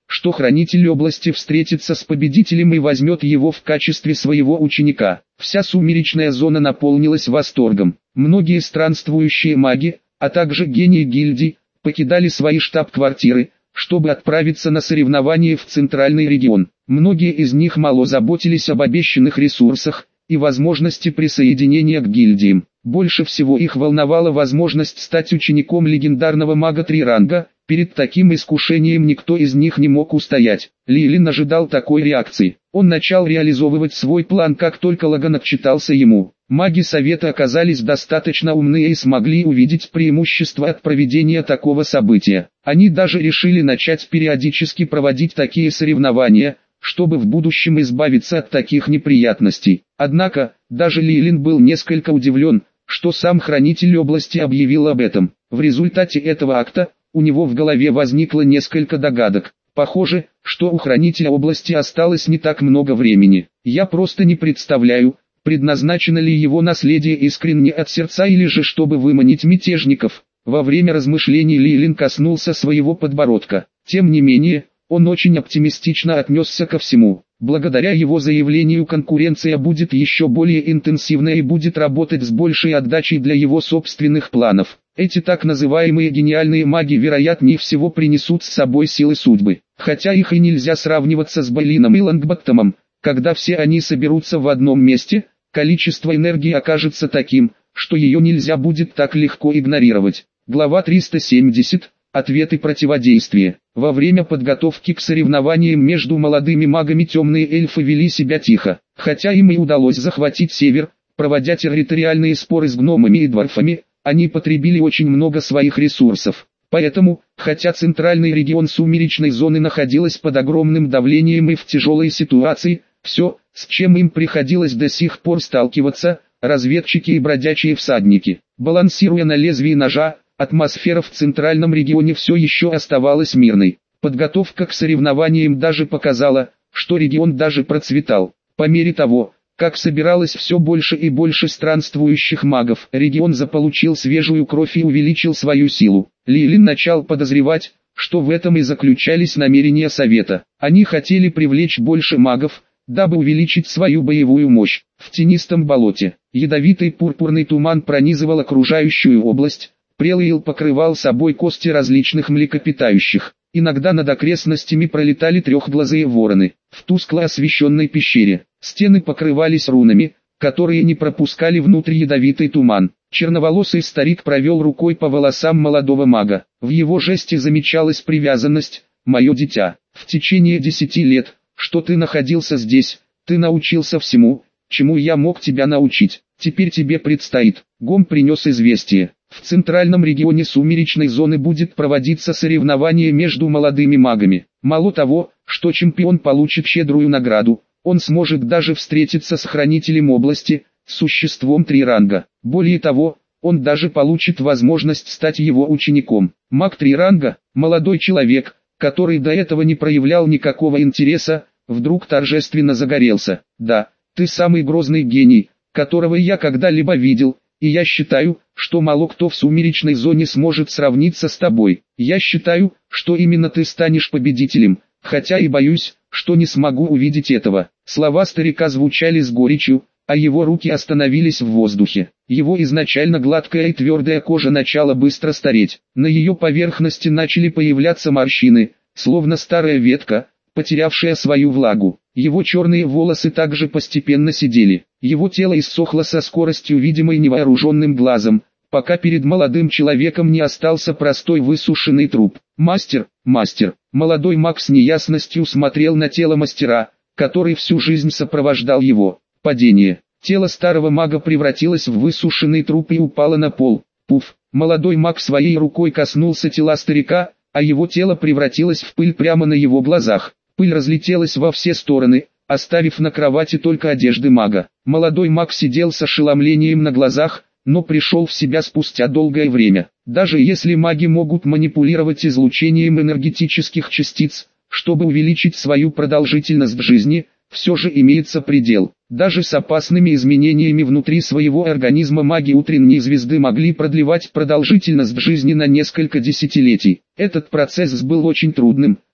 что хранитель области встретится с победителем и возьмет его в качестве своего ученика. Вся сумеречная зона наполнилась восторгом. Многие странствующие маги, а также гении гильдий, покидали свои штаб-квартиры, чтобы отправиться на соревнования в центральный регион. Многие из них мало заботились об обещанных ресурсах и возможности присоединения к гильдиям. Больше всего их волновала возможность стать учеником легендарного мага 3 ранга. Перед таким искушением никто из них не мог устоять. Лилин ожидал такой реакции. Он начал реализовывать свой план, как только Лаган отчитался ему. Маги Совета оказались достаточно умны и смогли увидеть преимущество от проведения такого события. Они даже решили начать периодически проводить такие соревнования, чтобы в будущем избавиться от таких неприятностей. Однако, даже Лилин был несколько удивлен, что сам хранитель области объявил об этом. В результате этого акта, у него в голове возникло несколько догадок. Похоже, что у хранителя области осталось не так много времени. Я просто не представляю, предназначено ли его наследие искренне от сердца или же чтобы выманить мятежников. Во время размышлений Лилин коснулся своего подбородка. Тем не менее, он очень оптимистично отнесся ко всему. Благодаря его заявлению конкуренция будет еще более интенсивной и будет работать с большей отдачей для его собственных планов. Эти так называемые гениальные маги вероятнее всего принесут с собой силы судьбы. Хотя их и нельзя сравниваться с Байлином и Лангбаттомом, когда все они соберутся в одном месте, количество энергии окажется таким, что ее нельзя будет так легко игнорировать. Глава 370. Ответ и противодействие. Во время подготовки к соревнованиям между молодыми магами темные эльфы вели себя тихо. Хотя им и удалось захватить север, проводя территориальные споры с гномами и дварфами, они потребили очень много своих ресурсов. Поэтому, хотя центральный регион сумеречной зоны находилась под огромным давлением и в тяжелой ситуации, все, с чем им приходилось до сих пор сталкиваться, разведчики и бродячие всадники, балансируя на лезвии ножа, атмосфера в центральном регионе все еще оставалась мирной. Подготовка к соревнованиям даже показала, что регион даже процветал. По мере того, как собиралось все больше и больше странствующих магов, регион заполучил свежую кровь и увеличил свою силу. Лилин начал подозревать, что в этом и заключались намерения Совета. Они хотели привлечь больше магов, дабы увеличить свою боевую мощь. В тенистом болоте, ядовитый пурпурный туман пронизывал окружающую область, прелый ил покрывал собой кости различных млекопитающих. Иногда над окрестностями пролетали трехглазые вороны. В тускло освещенной пещере стены покрывались рунами, которые не пропускали внутрь ядовитый туман. Черноволосый старик провел рукой по волосам молодого мага. В его жесте замечалась привязанность. «Мое дитя, в течение 10 лет, что ты находился здесь, ты научился всему, чему я мог тебя научить. Теперь тебе предстоит». Гом принес известие. В центральном регионе сумеречной зоны будет проводиться соревнование между молодыми магами. Мало того, что чемпион получит щедрую награду, он сможет даже встретиться с хранителем области, существом 3 ранга. Более того, он даже получит возможность стать его учеником. Маг 3 ранга, молодой человек, который до этого не проявлял никакого интереса, вдруг торжественно загорелся. «Да, ты самый грозный гений, которого я когда-либо видел. И я считаю, что мало кто в сумеречной зоне сможет сравниться с тобой. Я считаю, что именно ты станешь победителем, хотя и боюсь, что не смогу увидеть этого». Слова старика звучали с горечью, а его руки остановились в воздухе. Его изначально гладкая и твердая кожа начала быстро стареть. На ее поверхности начали появляться морщины, словно старая ветка, потерявшая свою влагу. Его черные волосы также постепенно седели. Его тело иссохло со скоростью, видимой невооруженным глазом, пока перед молодым человеком не остался простой высушенный труп. «Мастер, мастер!» Молодой маг с неясностью смотрел на тело мастера, который всю жизнь сопровождал его. Падение. Тело старого мага превратилось в высушенный труп и упало на пол. Пуф! Молодой маг своей рукой коснулся тела старика, а его тело превратилось в пыль прямо на его глазах. Пыль разлетелась во все стороны, оставив на кровати только одежды мага. Молодой маг сидел с ошеломлением на глазах, но пришел в себя спустя долгое время. Даже если маги могут манипулировать излучением энергетических частиц, чтобы увеличить свою продолжительность жизни, все же имеется предел. Даже с опасными изменениями внутри своего организма маги утренней звезды могли продлевать продолжительность жизни на несколько десятилетий. Этот процесс был очень трудным,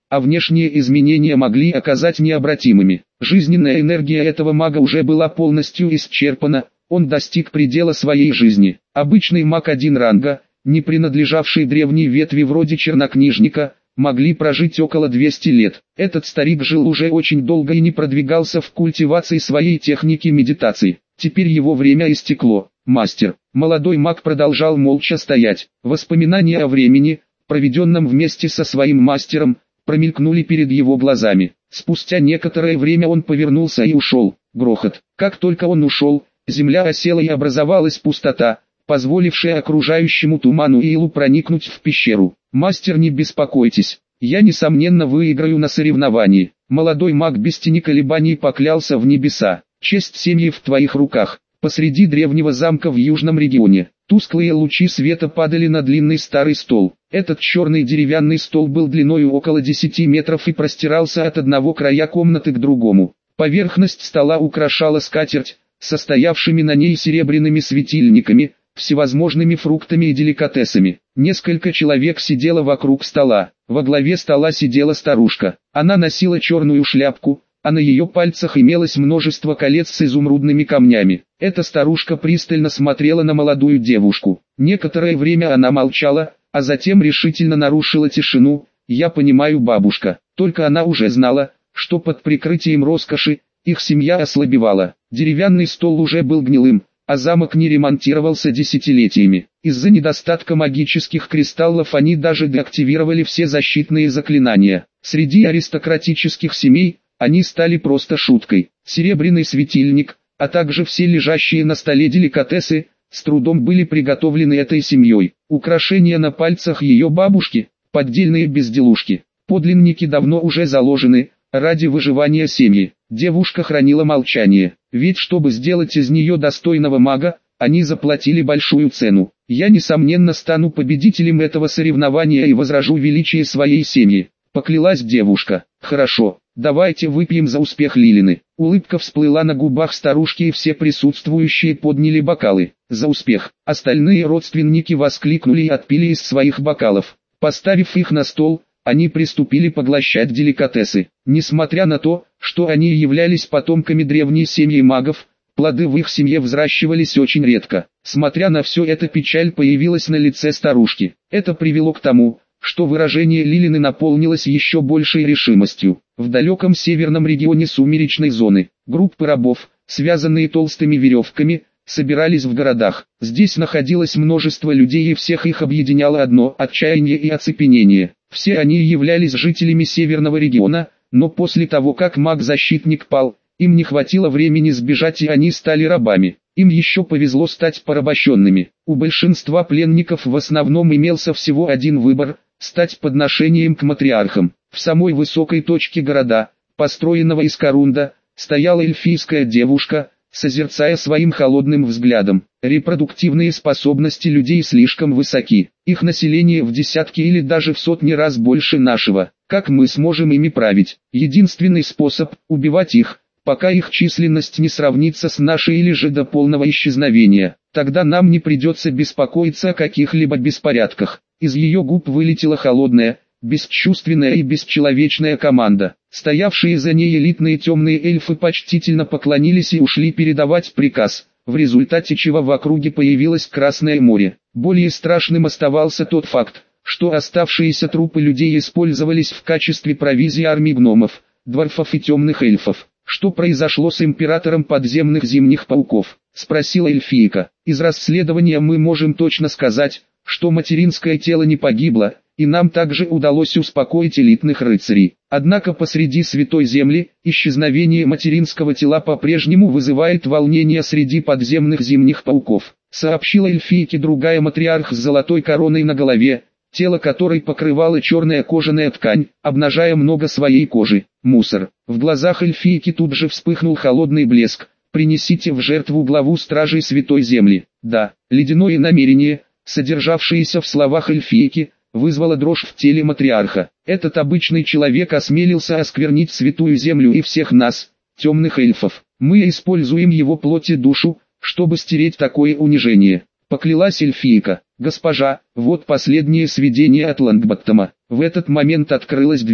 а внешние изменения могли оказать необратимыми. Жизненная энергия этого мага уже была полностью исчерпана, он достиг предела своей жизни. Обычный маг 1 ранга, не принадлежавший древней ветви вроде чернокнижника, могли прожить около 200 лет. Этот старик жил уже очень долго и не продвигался в культивации своей техники медитации. Теперь его время истекло. Мастер. Молодой маг продолжал молча стоять. Воспоминания о времени, проведенном вместе со своим мастером, промелькнули перед его глазами. Спустя некоторое время он повернулся и ушел. Грохот. Как только он ушел, земля осела и образовалась пустота, позволившая окружающему туману и илу проникнуть в пещеру. «Мастер, не беспокойтесь, я несомненно выиграю на соревновании». Молодой маг без тени колебаний поклялся в небеса. «Честь семьи в твоих руках». Посреди древнего замка в южном регионе, тусклые лучи света падали на длинный старый стол. Этот черный деревянный стол был длиною около 10 метров и простирался от одного края комнаты к другому. Поверхность стола украшала скатерть, состоявшими на ней серебряными светильниками, всевозможными фруктами и деликатесами. Несколько человек сидело вокруг стола. Во главе стола сидела старушка. Она носила черную шляпку, а на ее пальцах имелось множество колец с изумрудными камнями. Эта старушка пристально смотрела на молодую девушку. Некоторое время она молчала, а затем решительно нарушила тишину. «Я понимаю, бабушка». Только она уже знала, что под прикрытием роскоши, их семья ослабевала. Деревянный стол уже был гнилым, а замок не ремонтировался десятилетиями. Из-за недостатка магических кристаллов они даже деактивировали все защитные заклинания. Среди аристократических семей они стали просто шуткой. Серебряный светильник, а также все лежащие на столе деликатесы, с трудом были приготовлены этой семьей. Украшения на пальцах ее бабушки, поддельные безделушки. Подлинники давно уже заложены, ради выживания семьи. Девушка хранила молчание, ведь чтобы сделать из нее достойного мага, они заплатили большую цену. «Я несомненно стану победителем этого соревнования и возражу величие своей семьи», поклялась девушка. «Хорошо. Давайте выпьем за успех Лилины». Улыбка всплыла на губах старушки, и все присутствующие подняли бокалы. «За успех!» Остальные родственники воскликнули и отпили из своих бокалов. Поставив их на стол, они приступили поглощать деликатесы. Несмотря на то, что они являлись потомками древней семьи магов, плоды в их семье взращивались очень редко. Смотря на все это, печаль появилась на лице старушки. Это привело к тому, что выражение Лилины наполнилось еще большей решимостью. В далеком северном регионе сумеречной зоны, группы рабов, связанные толстыми веревками, собирались в городах. Здесь находилось множество людей, и всех их объединяло одно – отчаяние и оцепенение. Все они являлись жителями северного региона, но после того, как маг-защитник пал, им не хватило времени сбежать, и они стали рабами. Им еще повезло стать порабощенными. У большинства пленников в основном имелся всего один выбор – стать подношением к матриархам. В самой высокой точке города, построенного из корунда, стояла эльфийская девушка, созерцая своим холодным взглядом. Репродуктивные способности людей слишком высоки. Их население в десятки или даже в сотни раз больше нашего. Как мы сможем ими править? Единственный способ – убивать их, пока их численность не сравнится с нашей или же до полного исчезновения. Тогда нам не придется беспокоиться о каких-либо беспорядках. Из ее губ вылетела холодная, бесчувственная и бесчеловечная команда. Стоявшие за ней элитные темные эльфы почтительно поклонились и ушли передавать приказ, в результате чего в округе появилось Красное море. Более страшным оставался тот факт, что оставшиеся трупы людей использовались в качестве провизии армии гномов, дворфов и темных эльфов. «Что произошло с императором подземных зимних пауков?» – спросила эльфийка. «Из расследования мы можем точно сказать, что материнское тело не погибло, и нам также удалось успокоить элитных рыцарей. Однако посреди Святой Земли, исчезновение материнского тела по-прежнему вызывает волнение среди подземных зимних пауков», сообщила эльфийке другая матриарх с золотой короной на голове, тело которой покрывала черная кожаная ткань, обнажая много своей кожи. «Мусор». В глазах эльфийки тут же вспыхнул холодный блеск. «Принесите в жертву главу стражей Святой Земли». Да, ледяное намерение, содержавшееся в словах эльфийки, вызвало дрожь в теле матриарха. Этот обычный человек осмелился осквернить Святую Землю и всех нас, темных эльфов. Мы используем его плоть и душу, чтобы стереть такое унижение. Поклялась эльфийка. «Госпожа, вот последнее сведение от Лангбаттома». В этот момент открылась дверь.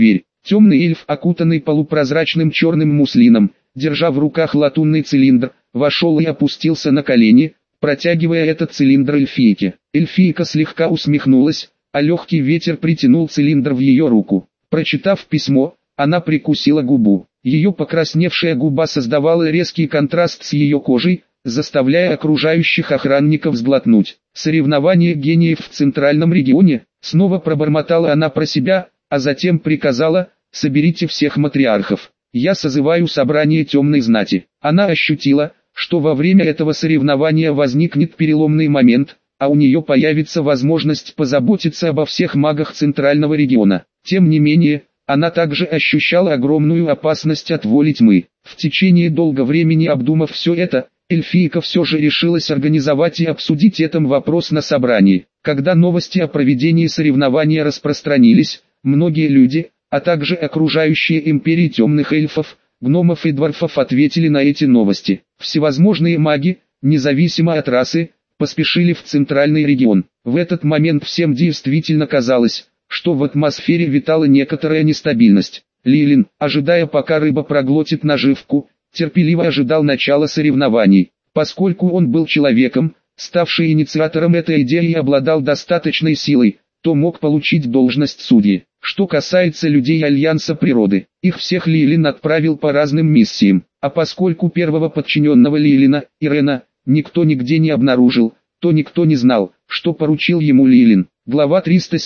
Темный эльф, окутанный полупрозрачным черным муслином, держа в руках латунный цилиндр, вошел и опустился на колени, протягивая этот цилиндр эльфийке. Эльфийка слегка усмехнулась, а легкий ветер притянул цилиндр в ее руку. Прочитав письмо, она прикусила губу. Ее покрасневшая губа создавала резкий контраст с ее кожей, заставляя окружающих охранников сглотнуть. Соревнование гениев в Центральном регионе, снова пробормотала она про себя, а затем приказала: соберите всех матриархов. Я созываю собрание темной знати. Она ощутила, что во время этого соревнования возникнет переломный момент, а у нее появится возможность позаботиться обо всех магах Центрального региона. Тем не менее, она также ощущала огромную опасность от воли тьмы. В течение долгого времени обдумав все это, эльфийка все же решилась организовать и обсудить этот вопрос на собрании. Когда новости о проведении соревнования распространились, многие люди, а также окружающие империи темных эльфов, гномов и дворфов ответили на эти новости. Всевозможные маги, независимо от расы, поспешили в Центральный регион. В этот момент всем действительно казалось, что в атмосфере витала некоторая нестабильность. Лилин, ожидая пока рыба проглотит наживку, терпеливо ожидал начала соревнований. Поскольку он был человеком, ставший инициатором этой идеи и обладал достаточной силой, то мог получить должность судьи. Что касается людей Альянса Природы, их всех Лилин отправил по разным миссиям, а поскольку первого подчиненного Лилина, Ирена, никто нигде не обнаружил, то никто не знал, что поручил ему Лилин. Глава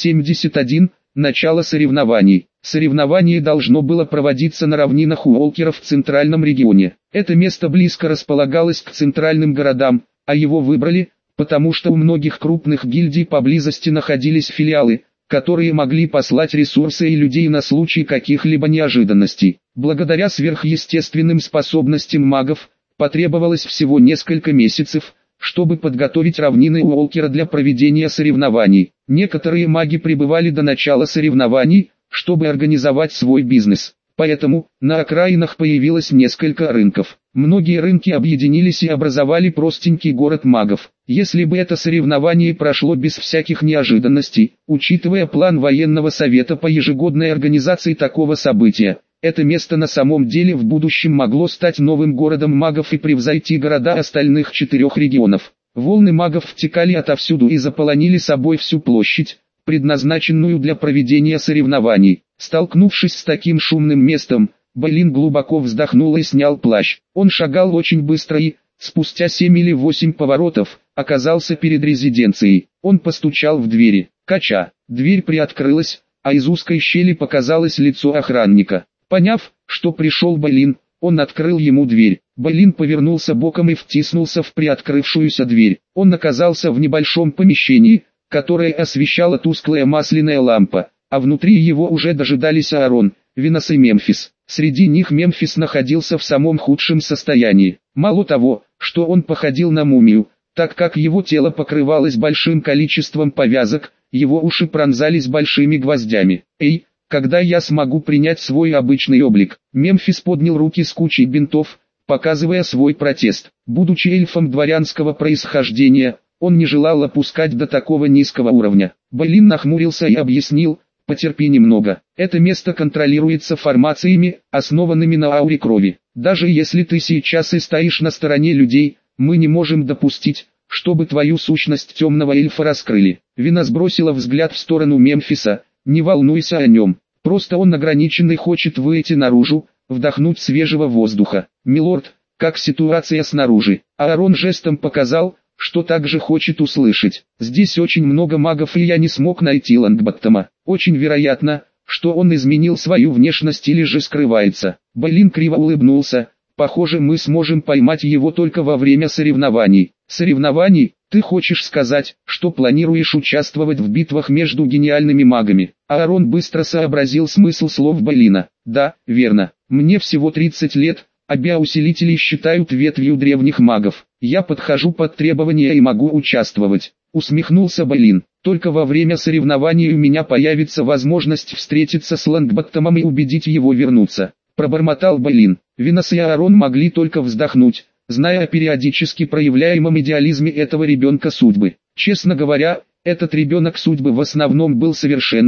371. Начало соревнований. Соревнование должно было проводиться на равнинах Уолкера в Центральном регионе. Это место близко располагалось к центральным городам, а его выбрали, потому что у многих крупных гильдий поблизости находились филиалы, которые могли послать ресурсы и людей на случай каких-либо неожиданностей. Благодаря сверхъестественным способностям магов, потребовалось всего несколько месяцев, чтобы подготовить равнины Уолкера для проведения соревнований. Некоторые маги прибывали до начала соревнований, чтобы организовать свой бизнес. Поэтому, на окраинах появилось несколько рынков. Многие рынки объединились и образовали простенький город магов. Если бы это соревнование прошло без всяких неожиданностей, учитывая план военного совета по ежегодной организации такого события, это место на самом деле в будущем могло стать новым городом магов и превзойти города остальных 4 регионов. Волны магов втекали отовсюду и заполонили собой всю площадь, предназначенную для проведения соревнований. Столкнувшись с таким шумным местом, Бэйлин глубоко вздохнул и снял плащ. Он шагал очень быстро и, спустя 7 или 8 поворотов, оказался перед резиденцией. Он постучал в двери. Кача. Дверь приоткрылась, а из узкой щели показалось лицо охранника. Поняв, что пришел Бэйлин, он открыл ему дверь. Бэйлин повернулся боком и втиснулся в приоткрывшуюся дверь. Он оказался в небольшом помещении, которое освещала тусклая масляная лампа, а внутри его уже дожидались Аарон, Винос и Мемфис. Среди них Мемфис находился в самом худшем состоянии. Мало того, что он походил на мумию, так как его тело покрывалось большим количеством повязок, его уши пронзались большими гвоздями. «Эй, когда я смогу принять свой обычный облик?» Мемфис поднял руки с кучей бинтов, показывая свой протест. Будучи эльфом дворянского происхождения, он не желал опускать до такого низкого уровня. Бэйлин нахмурился и объяснил: «Потерпи немного. Это место контролируется формациями, основанными на ауре крови. Даже если ты сейчас и стоишь на стороне людей, мы не можем допустить, чтобы твою сущность темного эльфа раскрыли». Вина сбросила взгляд в сторону Мемфиса. «Не волнуйся о нем. Просто он ограниченный, хочет выйти наружу, вдохнуть свежего воздуха. Милорд, как ситуация снаружи?» Аарон жестом показал, что также хочет услышать. «Здесь очень много магов, и я не смог найти Лонгботтома. Очень вероятно, что он изменил свою внешность или же скрывается». Бэйлин криво улыбнулся. «Похоже, мы сможем поймать его только во время соревнований». «Соревнований? Ты хочешь сказать, что планируешь участвовать в битвах между гениальными магами?» Аарон быстро сообразил смысл слов Бэйлина. «Да, верно. Мне всего 30 лет, а биоусилители считают ветвью древних магов. Я подхожу под требования и могу участвовать», — усмехнулся Бэйлин. «Только во время соревнований у меня появится возможность встретиться с Лонгботтомом и убедить его вернуться», — пробормотал Бэйлин. Винос и Аарон могли только вздохнуть, зная о периодически проявляемом идеализме этого ребенка судьбы. Честно говоря, этот ребенок судьбы в основном был совершенным,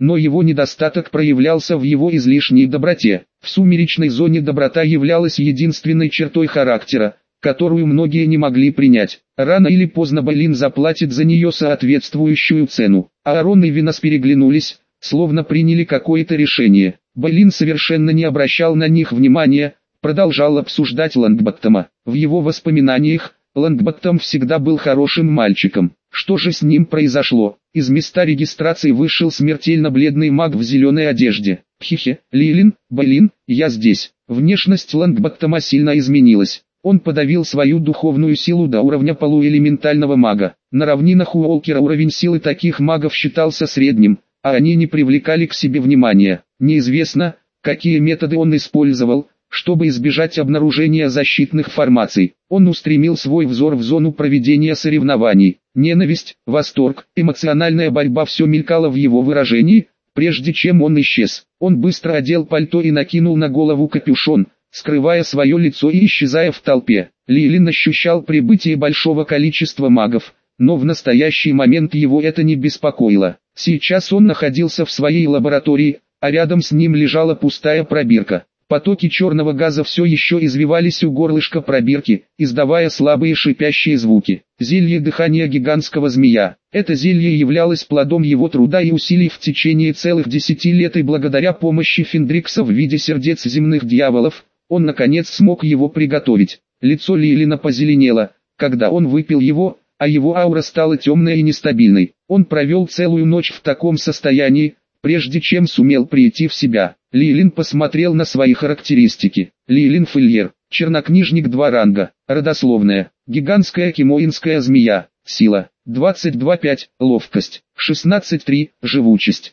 но его недостаток проявлялся в его излишней доброте. В сумеречной зоне доброта являлась единственной чертой характера, которую многие не могли принять. Рано или поздно Болин заплатит за нее соответствующую цену. Аарон и Винос переглянулись, словно приняли какое-то решение. Болин совершенно не обращал на них внимания, продолжал обсуждать Лонгботтома. В его воспоминаниях, Лонгботтом всегда был хорошим мальчиком. Что же с ним произошло? Из места регистрации вышел смертельно бледный маг в зеленой одежде. «Хе-хе, Лилин, Болин, я здесь». Внешность Лонгботтома сильно изменилась. Он подавил свою духовную силу до уровня полуэлементального мага. На равнинах Уолкера уровень силы таких магов считался средним, а они не привлекали к себе внимания. Неизвестно, какие методы он использовал, чтобы избежать обнаружения защитных формаций. Он устремил свой взор в зону проведения соревнований. Ненависть, восторг, эмоциональная борьба — все мелькало в его выражении, прежде чем он исчез. Он быстро одел пальто и накинул на голову капюшон, скрывая свое лицо и исчезая в толпе. Лилин ощущал прибытие большого количества магов, но в настоящий момент его это не беспокоило. Сейчас он находился в своей лаборатории, а рядом с ним лежала пустая пробирка. Потоки черного газа все еще извивались у горлышка пробирки, издавая слабые шипящие звуки. Зелье дыхания гигантского змея. Это зелье являлось плодом его труда и усилий в течение целых 10 лет, и благодаря помощи Фендрикса в виде сердец земных дьяволов, он наконец смог его приготовить. Лицо Лилина позеленело, когда он выпил его, а его аура стала темной и нестабильной. Он провел целую ночь в таком состоянии, прежде чем сумел прийти в себя. Лилин посмотрел на свои характеристики. Лилин Фильер, чернокнижник 2 ранга, родословная, гигантская кимоинская змея, сила, 22,5, ловкость, 16,3, живучесть,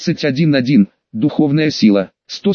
31,1, духовная сила,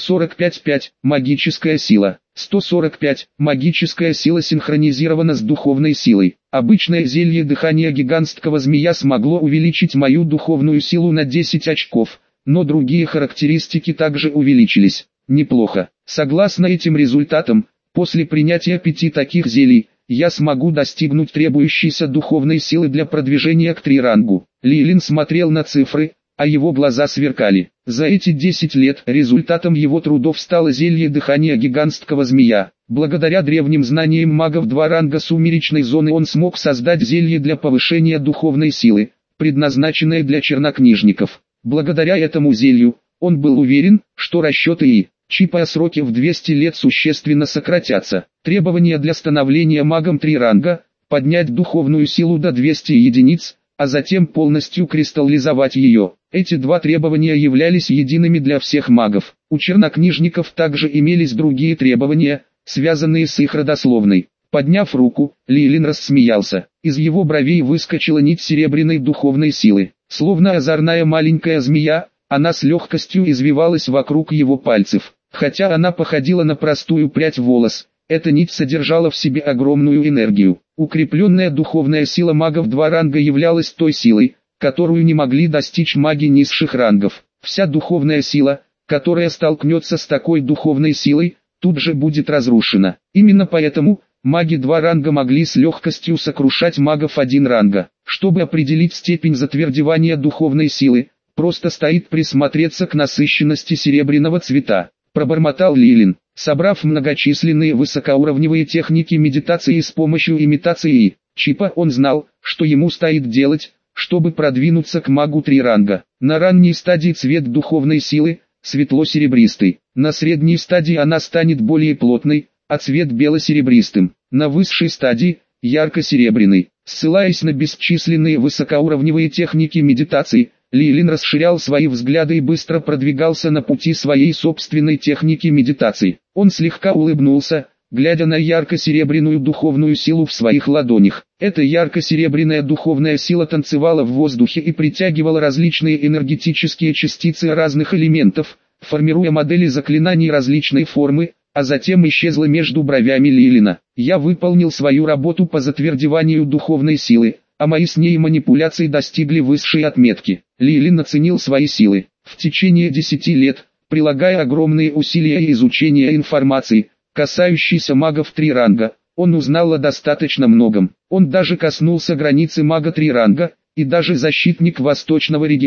145,5, магическая сила, 145, магическая сила синхронизирована с духовной силой. Обычное зелье дыхания гигантского змея смогло увеличить мою духовную силу на 10 очков, но другие характеристики также увеличились. Неплохо. Согласно этим результатам, после принятия 5 таких зелий, я смогу достигнуть требующейся духовной силы для продвижения к 3 рангу. Лилин смотрел на цифры, а его глаза сверкали. За эти 10 лет результатом его трудов стало зелье дыхания гигантского змея. Благодаря древним знаниям магов 2 ранга сумеречной зоны он смог создать зелье для повышения духовной силы, предназначенное для чернокнижников. Благодаря этому зелью, он был уверен, что расчеты и чипа о сроке в 200 лет существенно сократятся. Требования для становления магом 3 ранга – поднять духовную силу до 200 единиц, а затем полностью кристаллизовать ее. Эти 2 требования являлись едиными для всех магов. У чернокнижников также имелись другие требования, связанные с их родословной. Подняв руку, Лилин рассмеялся. Из его бровей выскочила нить серебряной духовной силы. Словно озорная маленькая змея, она с легкостью извивалась вокруг его пальцев. Хотя она походила на простую прядь волос, эта нить содержала в себе огромную энергию. Укрепленная духовная сила магов 2 ранга являлась той силой, которую не могли достичь маги низших рангов. Вся духовная сила, которая столкнется с такой духовной силой, тут же будет разрушена. Именно поэтому маги 2 ранга могли с легкостью сокрушать магов 1 ранга. Чтобы определить степень затвердевания духовной силы, просто стоит присмотреться к насыщенности серебряного цвета. Пробормотал Лилин. Собрав многочисленные высокоуровневые техники медитации с помощью имитации чипа, он знал, что ему стоит делать, чтобы продвинуться к магу 3 ранга. На ранней стадии цвет духовной силы – светло-серебристый. На средней стадии она станет более плотной, а цвет бело-серебристым. На высшей стадии – ярко-серебряный. Ссылаясь на бесчисленные высокоуровневые техники медитации, Лилин расширял свои взгляды и быстро продвигался на пути своей собственной техники медитации. Он слегка улыбнулся, глядя на ярко-серебряную духовную силу в своих ладонях. Эта ярко-серебряная духовная сила танцевала в воздухе и притягивала различные энергетические частицы разных элементов, формируя модели заклинаний различной формы, а затем исчезла между бровями Лилина. Я выполнил свою работу по затвердеванию духовной силы, а мои с ней манипуляции достигли высшей отметки. Лилин оценил свои силы. В течение 10 лет, прилагая огромные усилия и изучения информации, касающейся магов 3 ранга, он узнал о достаточно многом. Он даже коснулся границы мага 3 ранга, и даже защитник Восточного региона,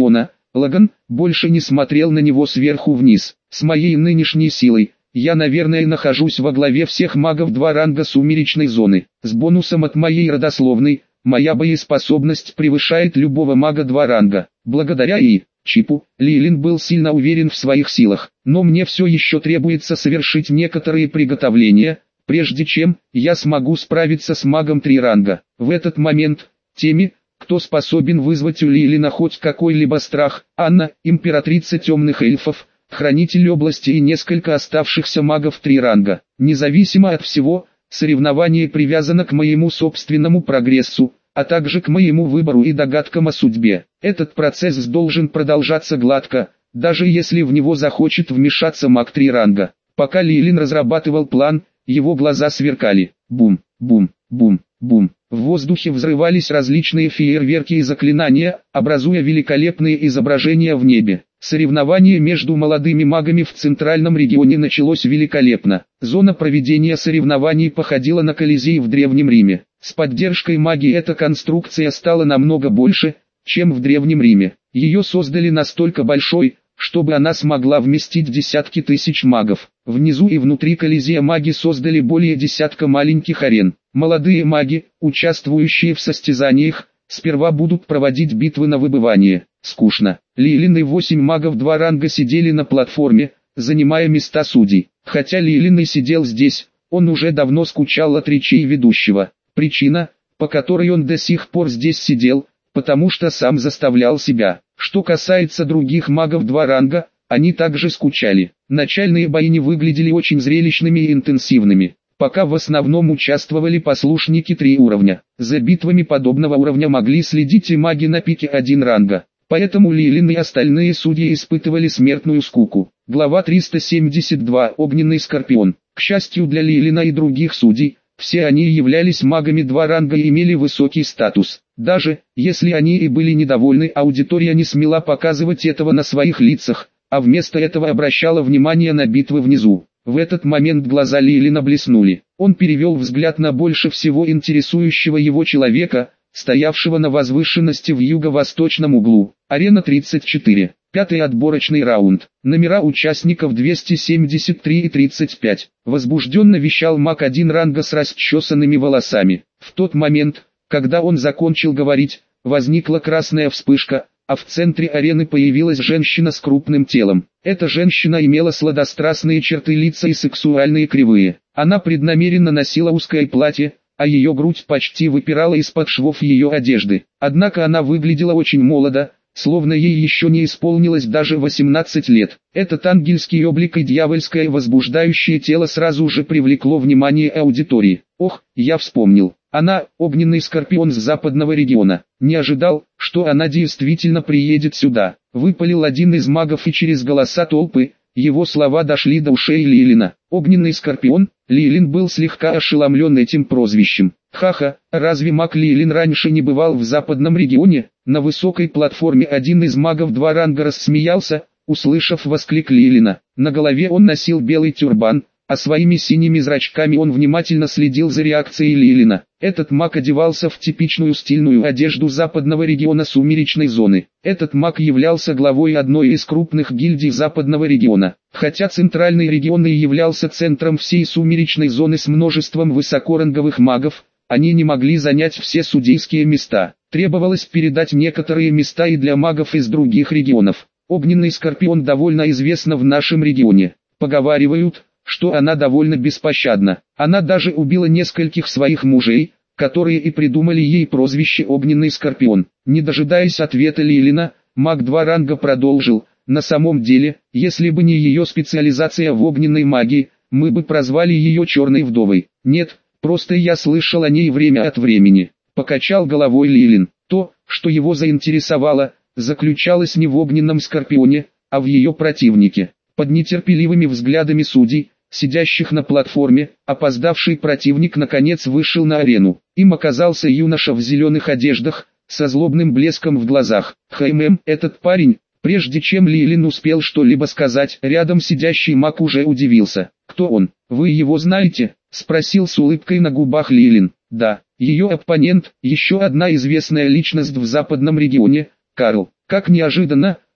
Лаган больше не смотрел на него сверху вниз. С моей нынешней силой, я, наверное, нахожусь во главе всех магов 2 ранга сумеречной зоны. С бонусом от моей родословной, моя боеспособность превышает любого мага 2 ранга. Благодаря Чипу, Лилин был сильно уверен в своих силах, но мне все еще требуется совершить некоторые приготовления, прежде чем я смогу справиться с магом 3 ранга. В этот момент, теми, кто способен вызвать у Лилина хоть какой-либо страх, Анна, императрица темных эльфов, хранитель области и несколько оставшихся магов 3 ранга. Независимо от всего, соревнование привязано к моему собственному прогрессу, а также к моему выбору и догадкам о судьбе. Этот процесс должен продолжаться гладко, даже если в него захочет вмешаться маг 3 ранга. Пока Лилин разрабатывал план, его глаза сверкали. Бум, бум, бум, бум. В воздухе взрывались различные фейерверки и заклинания, образуя великолепные изображения в небе. Соревнование между молодыми магами в центральном регионе началось великолепно. Зона проведения соревнований походила на Колизей в Древнем Риме. С поддержкой магии эта конструкция стала намного больше, чем в Древнем Риме. Ее создали настолько большой, чтобы она смогла вместить десятки тысяч магов. Внизу и внутри Колизея маги создали более десятка маленьких арен. Молодые маги, участвующие в состязаниях, сперва будут проводить битвы на выбывание. Скучно. Лилин и 8 магов 2 ранга сидели на платформе, занимая места судей. Хотя Лилин и сидел здесь, он уже давно скучал от речей ведущего. Причина, по которой он до сих пор здесь сидел, потому что сам заставлял себя. Что касается других магов 2 ранга, они также скучали. Начальные бои не выглядели очень зрелищными и интенсивными. Пока в основном участвовали послушники 3 уровня. За битвами подобного уровня могли следить и маги на пике 1 ранга. Поэтому Лилин и остальные судьи испытывали смертную скуку. Глава 372. Огненный скорпион. К счастью для Лилина и других судей, все они являлись магами 2 ранга и имели высокий статус. Даже, если они и были недовольны, аудитория не смела показывать этого на своих лицах, а вместо этого обращала внимание на битвы внизу. В этот момент глаза Лилина блеснули. Он перевел взгляд на больше всего интересующего его человека, стоявшего на возвышенности в юго-восточном углу. Арена 34. Пятый отборочный раунд. Номера участников 273 и 35. Возбужденно вещал маг 1 ранга с расчесанными волосами. В тот момент, когда он закончил говорить, возникла красная вспышка, а в центре арены появилась женщина с крупным телом. Эта женщина имела сладострастные черты лица и сексуальные кривые. Она преднамеренно носила узкое платье, а ее грудь почти выпирала из-под швов ее одежды. Однако она выглядела очень молодо, словно ей еще не исполнилось даже 18 лет. Этот ангельский облик и дьявольское возбуждающее тело сразу же привлекло внимание аудитории. Ох, я вспомнил. Она, огненный скорпион с западного региона. Не ожидал, что она действительно приедет сюда. Выпалил один из магов, и через голоса толпы, его слова дошли до ушей Лилина. Огненный скорпион? Лилин был слегка ошеломлен этим прозвищем. Ха-ха, разве маг Лилин раньше не бывал в западном регионе? На высокой платформе один из магов 2 ранга рассмеялся, услышав восклик Лилина. На голове он носил белый тюрбан, а своими синими зрачками он внимательно следил за реакцией Лилина. Этот маг одевался в типичную стильную одежду западного региона сумеречной зоны. Этот маг являлся главой одной из крупных гильдий западного региона. Хотя центральный регион и являлся центром всей сумеречной зоны с множеством высокоранговых магов, они не могли занять все судейские места. Требовалось передать некоторые места и для магов из других регионов. Огненный скорпион довольно известна в нашем регионе. Поговаривают, что она довольно беспощадна. Она даже убила нескольких своих мужей, которые и придумали ей прозвище «Огненный скорпион». Не дожидаясь ответа Лилина, маг 2 ранга продолжил: «На самом деле, если бы не ее специализация в огненной магии, мы бы прозвали ее Черной вдовой. Нет, просто я слышал о ней время от времени». Покачал головой Лилин. То, что его заинтересовало, заключалось не в огненном скорпионе, а в ее противнике. Под нетерпеливыми взглядами судей, сидящих на платформе, опоздавший противник наконец вышел на арену. Им оказался юноша в зеленых одеждах, со злобным блеском в глазах. Этот парень. Прежде чем Лилин успел что-либо сказать, рядом сидящий маг уже удивился. «Кто он? Вы его знаете?» — спросил с улыбкой на губах Лилин. «Да, ее оппонент, еще одна известная личность в западном регионе, Карл». Как неожиданно,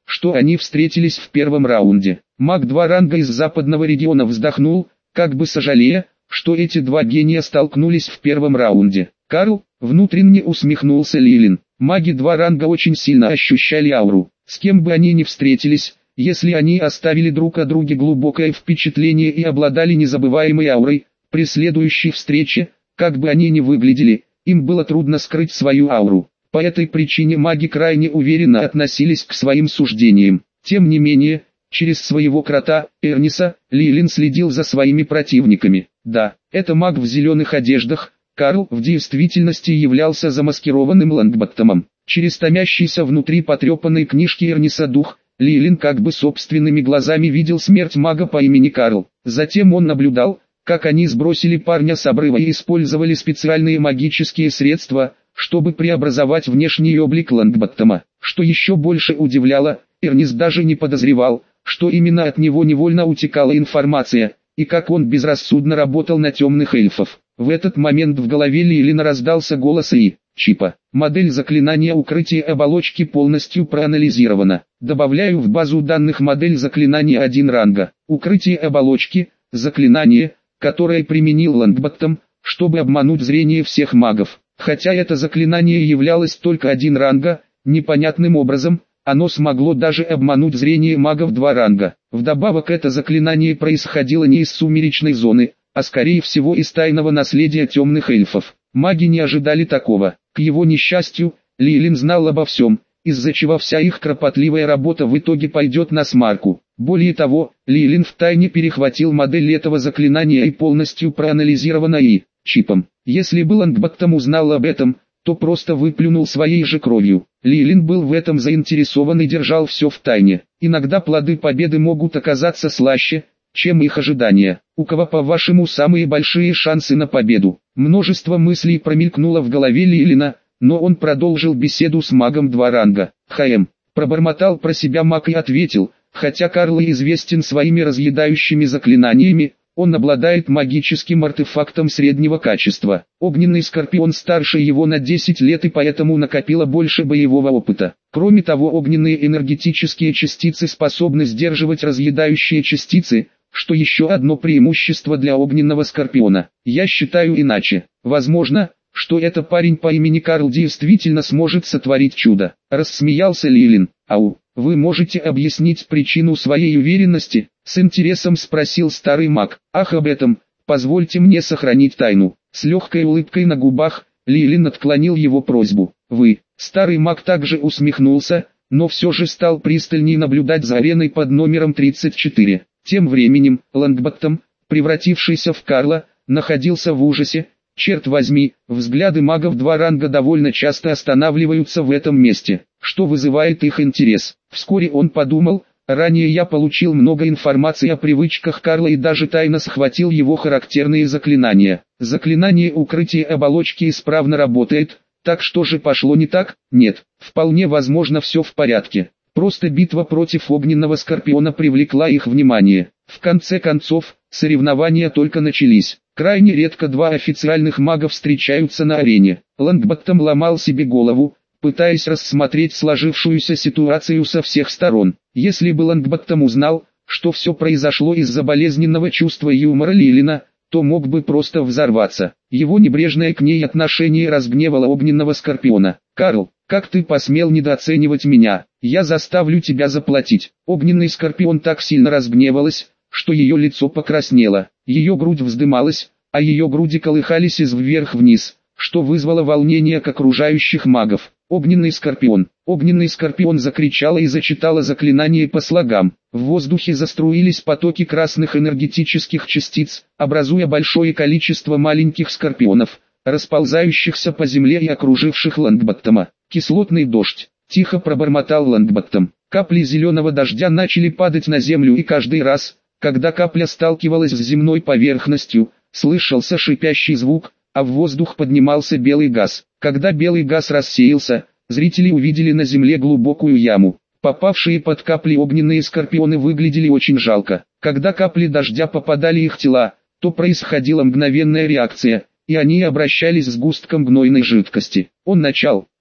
что они встретились в первом раунде. Маг 2 ранга из западного региона вздохнул, как бы сожалея, что эти два гения столкнулись в первом раунде. Карл, внутренне усмехнулся Лилин. Маги 2 ранга очень сильно ощущали ауру. С кем бы они ни встретились, если они оставили друг о друге глубокое впечатление и обладали незабываемой аурой, при следующей встрече, как бы они ни выглядели, им было трудно скрыть свою ауру. По этой причине маги крайне уверенно относились к своим суждениям. Тем не менее, через своего крота, Эрниса, Лилин следил за своими противниками. Да, это маг в зеленых одеждах. Карл в действительности являлся замаскированным Лонгботтомом. Через томящийся внутри потрепанной книжки Эрниса дух, Лилин как бы собственными глазами видел смерть мага по имени Карл. Затем он наблюдал, как они сбросили парня с обрыва и использовали специальные магические средства, чтобы преобразовать внешний облик Лонгботтома. Что еще больше удивляло, Эрнис даже не подозревал, что именно от него невольно утекала информация, и как он безрассудно работал на темных эльфов. В этот момент в голове Лилина раздался голос Чипа. Модель заклинания укрытия оболочки полностью проанализирована. Добавляю в базу данных модель заклинания 1 ранга. Укрытие оболочки, заклинание, которое применил Лонгботтом, чтобы обмануть зрение всех магов. Хотя это заклинание являлось только 1 ранга, непонятным образом, оно смогло даже обмануть зрение магов 2 ранга. Вдобавок это заклинание происходило не из сумеречной зоны, а скорее всего из тайного наследия темных эльфов. Маги не ожидали такого. К его несчастью, Лилин знал обо всем, из-за чего вся их кропотливая работа в итоге пойдет на смарку. Более того, Лилин втайне перехватил модель этого заклинания и полностью проанализирована Чипом. Если бы Лонгботтом узнал об этом, то просто выплюнул своей же кровью. Лилин был в этом заинтересован и держал все в тайне. Иногда плоды победы могут оказаться слаще, чем их ожидания. У кого, по-вашему, самые большие шансы на победу? Множество мыслей промелькнуло в голове Лилина, но он продолжил беседу с магом 2 ранга. Пробормотал про себя маг и ответил, хотя Карл известен своими разъедающими заклинаниями, он обладает магическим артефактом среднего качества. Огненный скорпион старше его на 10 лет и поэтому накопило больше боевого опыта. Кроме того, огненные энергетические частицы способны сдерживать разъедающие частицы, что еще одно преимущество для огненного скорпиона. Я считаю иначе. Возможно, что этот парень по имени Карл действительно сможет сотворить чудо. Рассмеялся Лилин. Ау, вы можете объяснить причину своей уверенности? С интересом спросил старый маг. Ах, об этом, позвольте мне сохранить тайну. С легкой улыбкой на губах, Лилин отклонил его просьбу. Вы, старый маг также усмехнулся, но все же стал пристальнее наблюдать за ареной под номером 34. Тем временем, Лонгботтом, превратившийся в Карла, находился в ужасе. Черт возьми, взгляды магов 2 ранга довольно часто останавливаются в этом месте, что вызывает их интерес. Вскоре он подумал, ранее я получил много информации о привычках Карла и даже тайно схватил его характерные заклинания. Заклинание укрытия оболочки исправно работает, так что же пошло не так? Нет, вполне возможно все в порядке. Просто битва против огненного скорпиона привлекла их внимание. В конце концов, соревнования только начались. Крайне редко 2 официальных мага встречаются на арене. Лонгботтом ломал себе голову, пытаясь рассмотреть сложившуюся ситуацию со всех сторон. Если бы Лонгботтом узнал, что все произошло из-за болезненного чувства юмора Лилина, то мог бы просто взорваться. Его небрежное к ней отношение разгневало огненного скорпиона. «Карл, как ты посмел недооценивать меня? Я заставлю тебя заплатить». Огненный скорпион так сильно разгневалась, что ее лицо покраснело. Ее грудь вздымалась, а ее груди колыхались вверх-вниз, что вызвало волнение к окружающих магов. «Огненный скорпион! Огненный скорпион!» закричала и зачитала заклинание по слогам. В воздухе заструились потоки красных энергетических частиц, образуя большое количество маленьких скорпионов, расползающихся по земле и окруживших Лонгботтома. «Кислотный дождь!» — тихо пробормотал Лонгботтом. Капли зеленого дождя начали падать на землю, и каждый раз, когда капля сталкивалась с земной поверхностью, слышался шипящий звук, а в воздух поднимался белый газ. Когда белый газ рассеялся, зрители увидели на земле глубокую яму. Попавшие под капли огненные скорпионы выглядели очень жалко. Когда капли дождя попадали в их тела, то происходила мгновенная реакция, и они обращались с сгустком гнойной жидкости. Он начал.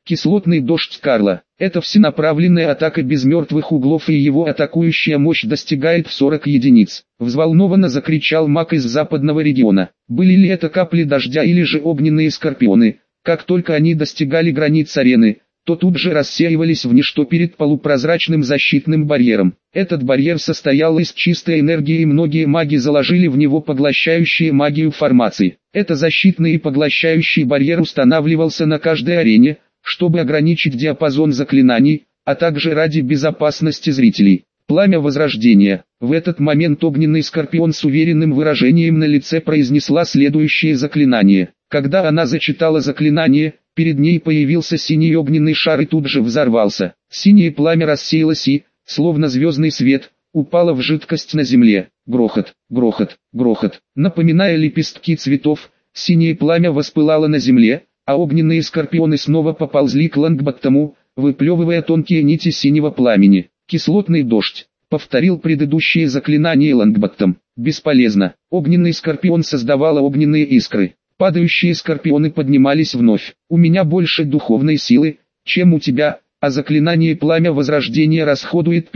Кислотный дождь Карла. Это всенаправленная атака без мертвых углов, и его атакующая мощь достигает в 40 единиц. Взволнованно закричал маг из западного региона. Были ли это капли дождя или же огненные скорпионы? Как только они достигали границ арены, то тут же рассеивались в ничто перед полупрозрачным защитным барьером. Этот барьер состоял из чистой энергии, и многие маги заложили в него поглощающие магию формации. Это защитный и поглощающий барьер устанавливался на каждой арене, чтобы ограничить диапазон заклинаний, а также ради безопасности зрителей. Пламя Возрождения. В этот момент огненный скорпион с уверенным выражением на лице произнесла следующее заклинание. Когда она зачитала заклинание, перед ней появился синий огненный шар и тут же взорвался. Синее пламя рассеялось и, словно звездный свет, упало в жидкость на земле. Грохот, грохот, грохот. Напоминая лепестки цветов, синее пламя воспылало на земле, а огненные скорпионы снова поползли к Лонгботтому, выплевывая тонкие нити синего пламени. Кислотный дождь. Повторил предыдущее заклинание Лонгботтом. Бесполезно. Огненный скорпион создавала огненные искры. Падающие скорпионы поднимались вновь. У меня больше духовной силы, чем у тебя, а заклинание Пламя Возрождения расходует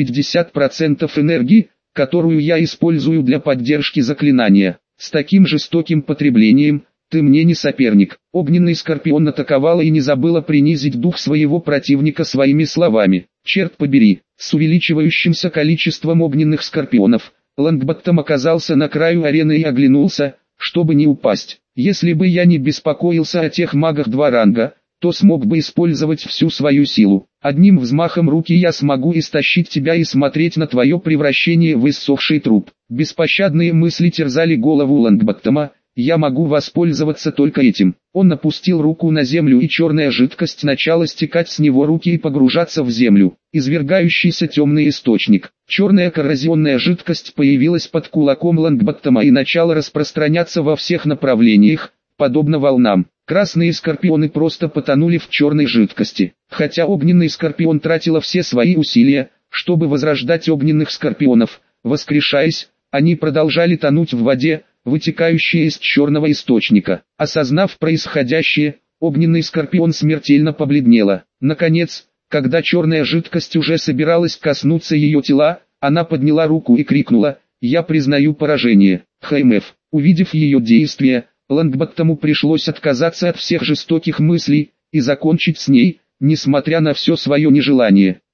50% энергии, которую я использую для поддержки заклинания. С таким жестоким потреблением, ты мне не соперник. Огненный скорпион атаковала и не забыла принизить дух своего противника своими словами. Черт побери, с увеличивающимся количеством огненных скорпионов, Лонгботтом оказался на краю арены и оглянулся, чтобы не упасть. Если бы я не беспокоился о тех магах 2 ранга, то смог бы использовать всю свою силу. Одним взмахом руки я смогу истощить тебя и смотреть на твое превращение в иссохший труп. Беспощадные мысли терзали голову Лонгботтома. Я могу воспользоваться только этим. Он опустил руку на землю, и черная жидкость начала стекать с него руки и погружаться в землю. Извергающийся темный источник. Черная коррозионная жидкость появилась под кулаком Лонгботтома и начала распространяться во всех направлениях, подобно волнам. Красные скорпионы просто потонули в черной жидкости. Хотя огненный скорпион тратила все свои усилия, чтобы возрождать огненных скорпионов, воскрешаясь, они продолжали тонуть в воде, вытекающие из черного источника. Осознав происходящее, огненный скорпион смертельно побледнела. Наконец, когда черная жидкость уже собиралась коснуться ее тела, она подняла руку и крикнула: «Я признаю поражение». ХМФ. Увидев ее действия, Лонгботтому пришлось отказаться от всех жестоких мыслей и закончить с ней, несмотря на все свое нежелание.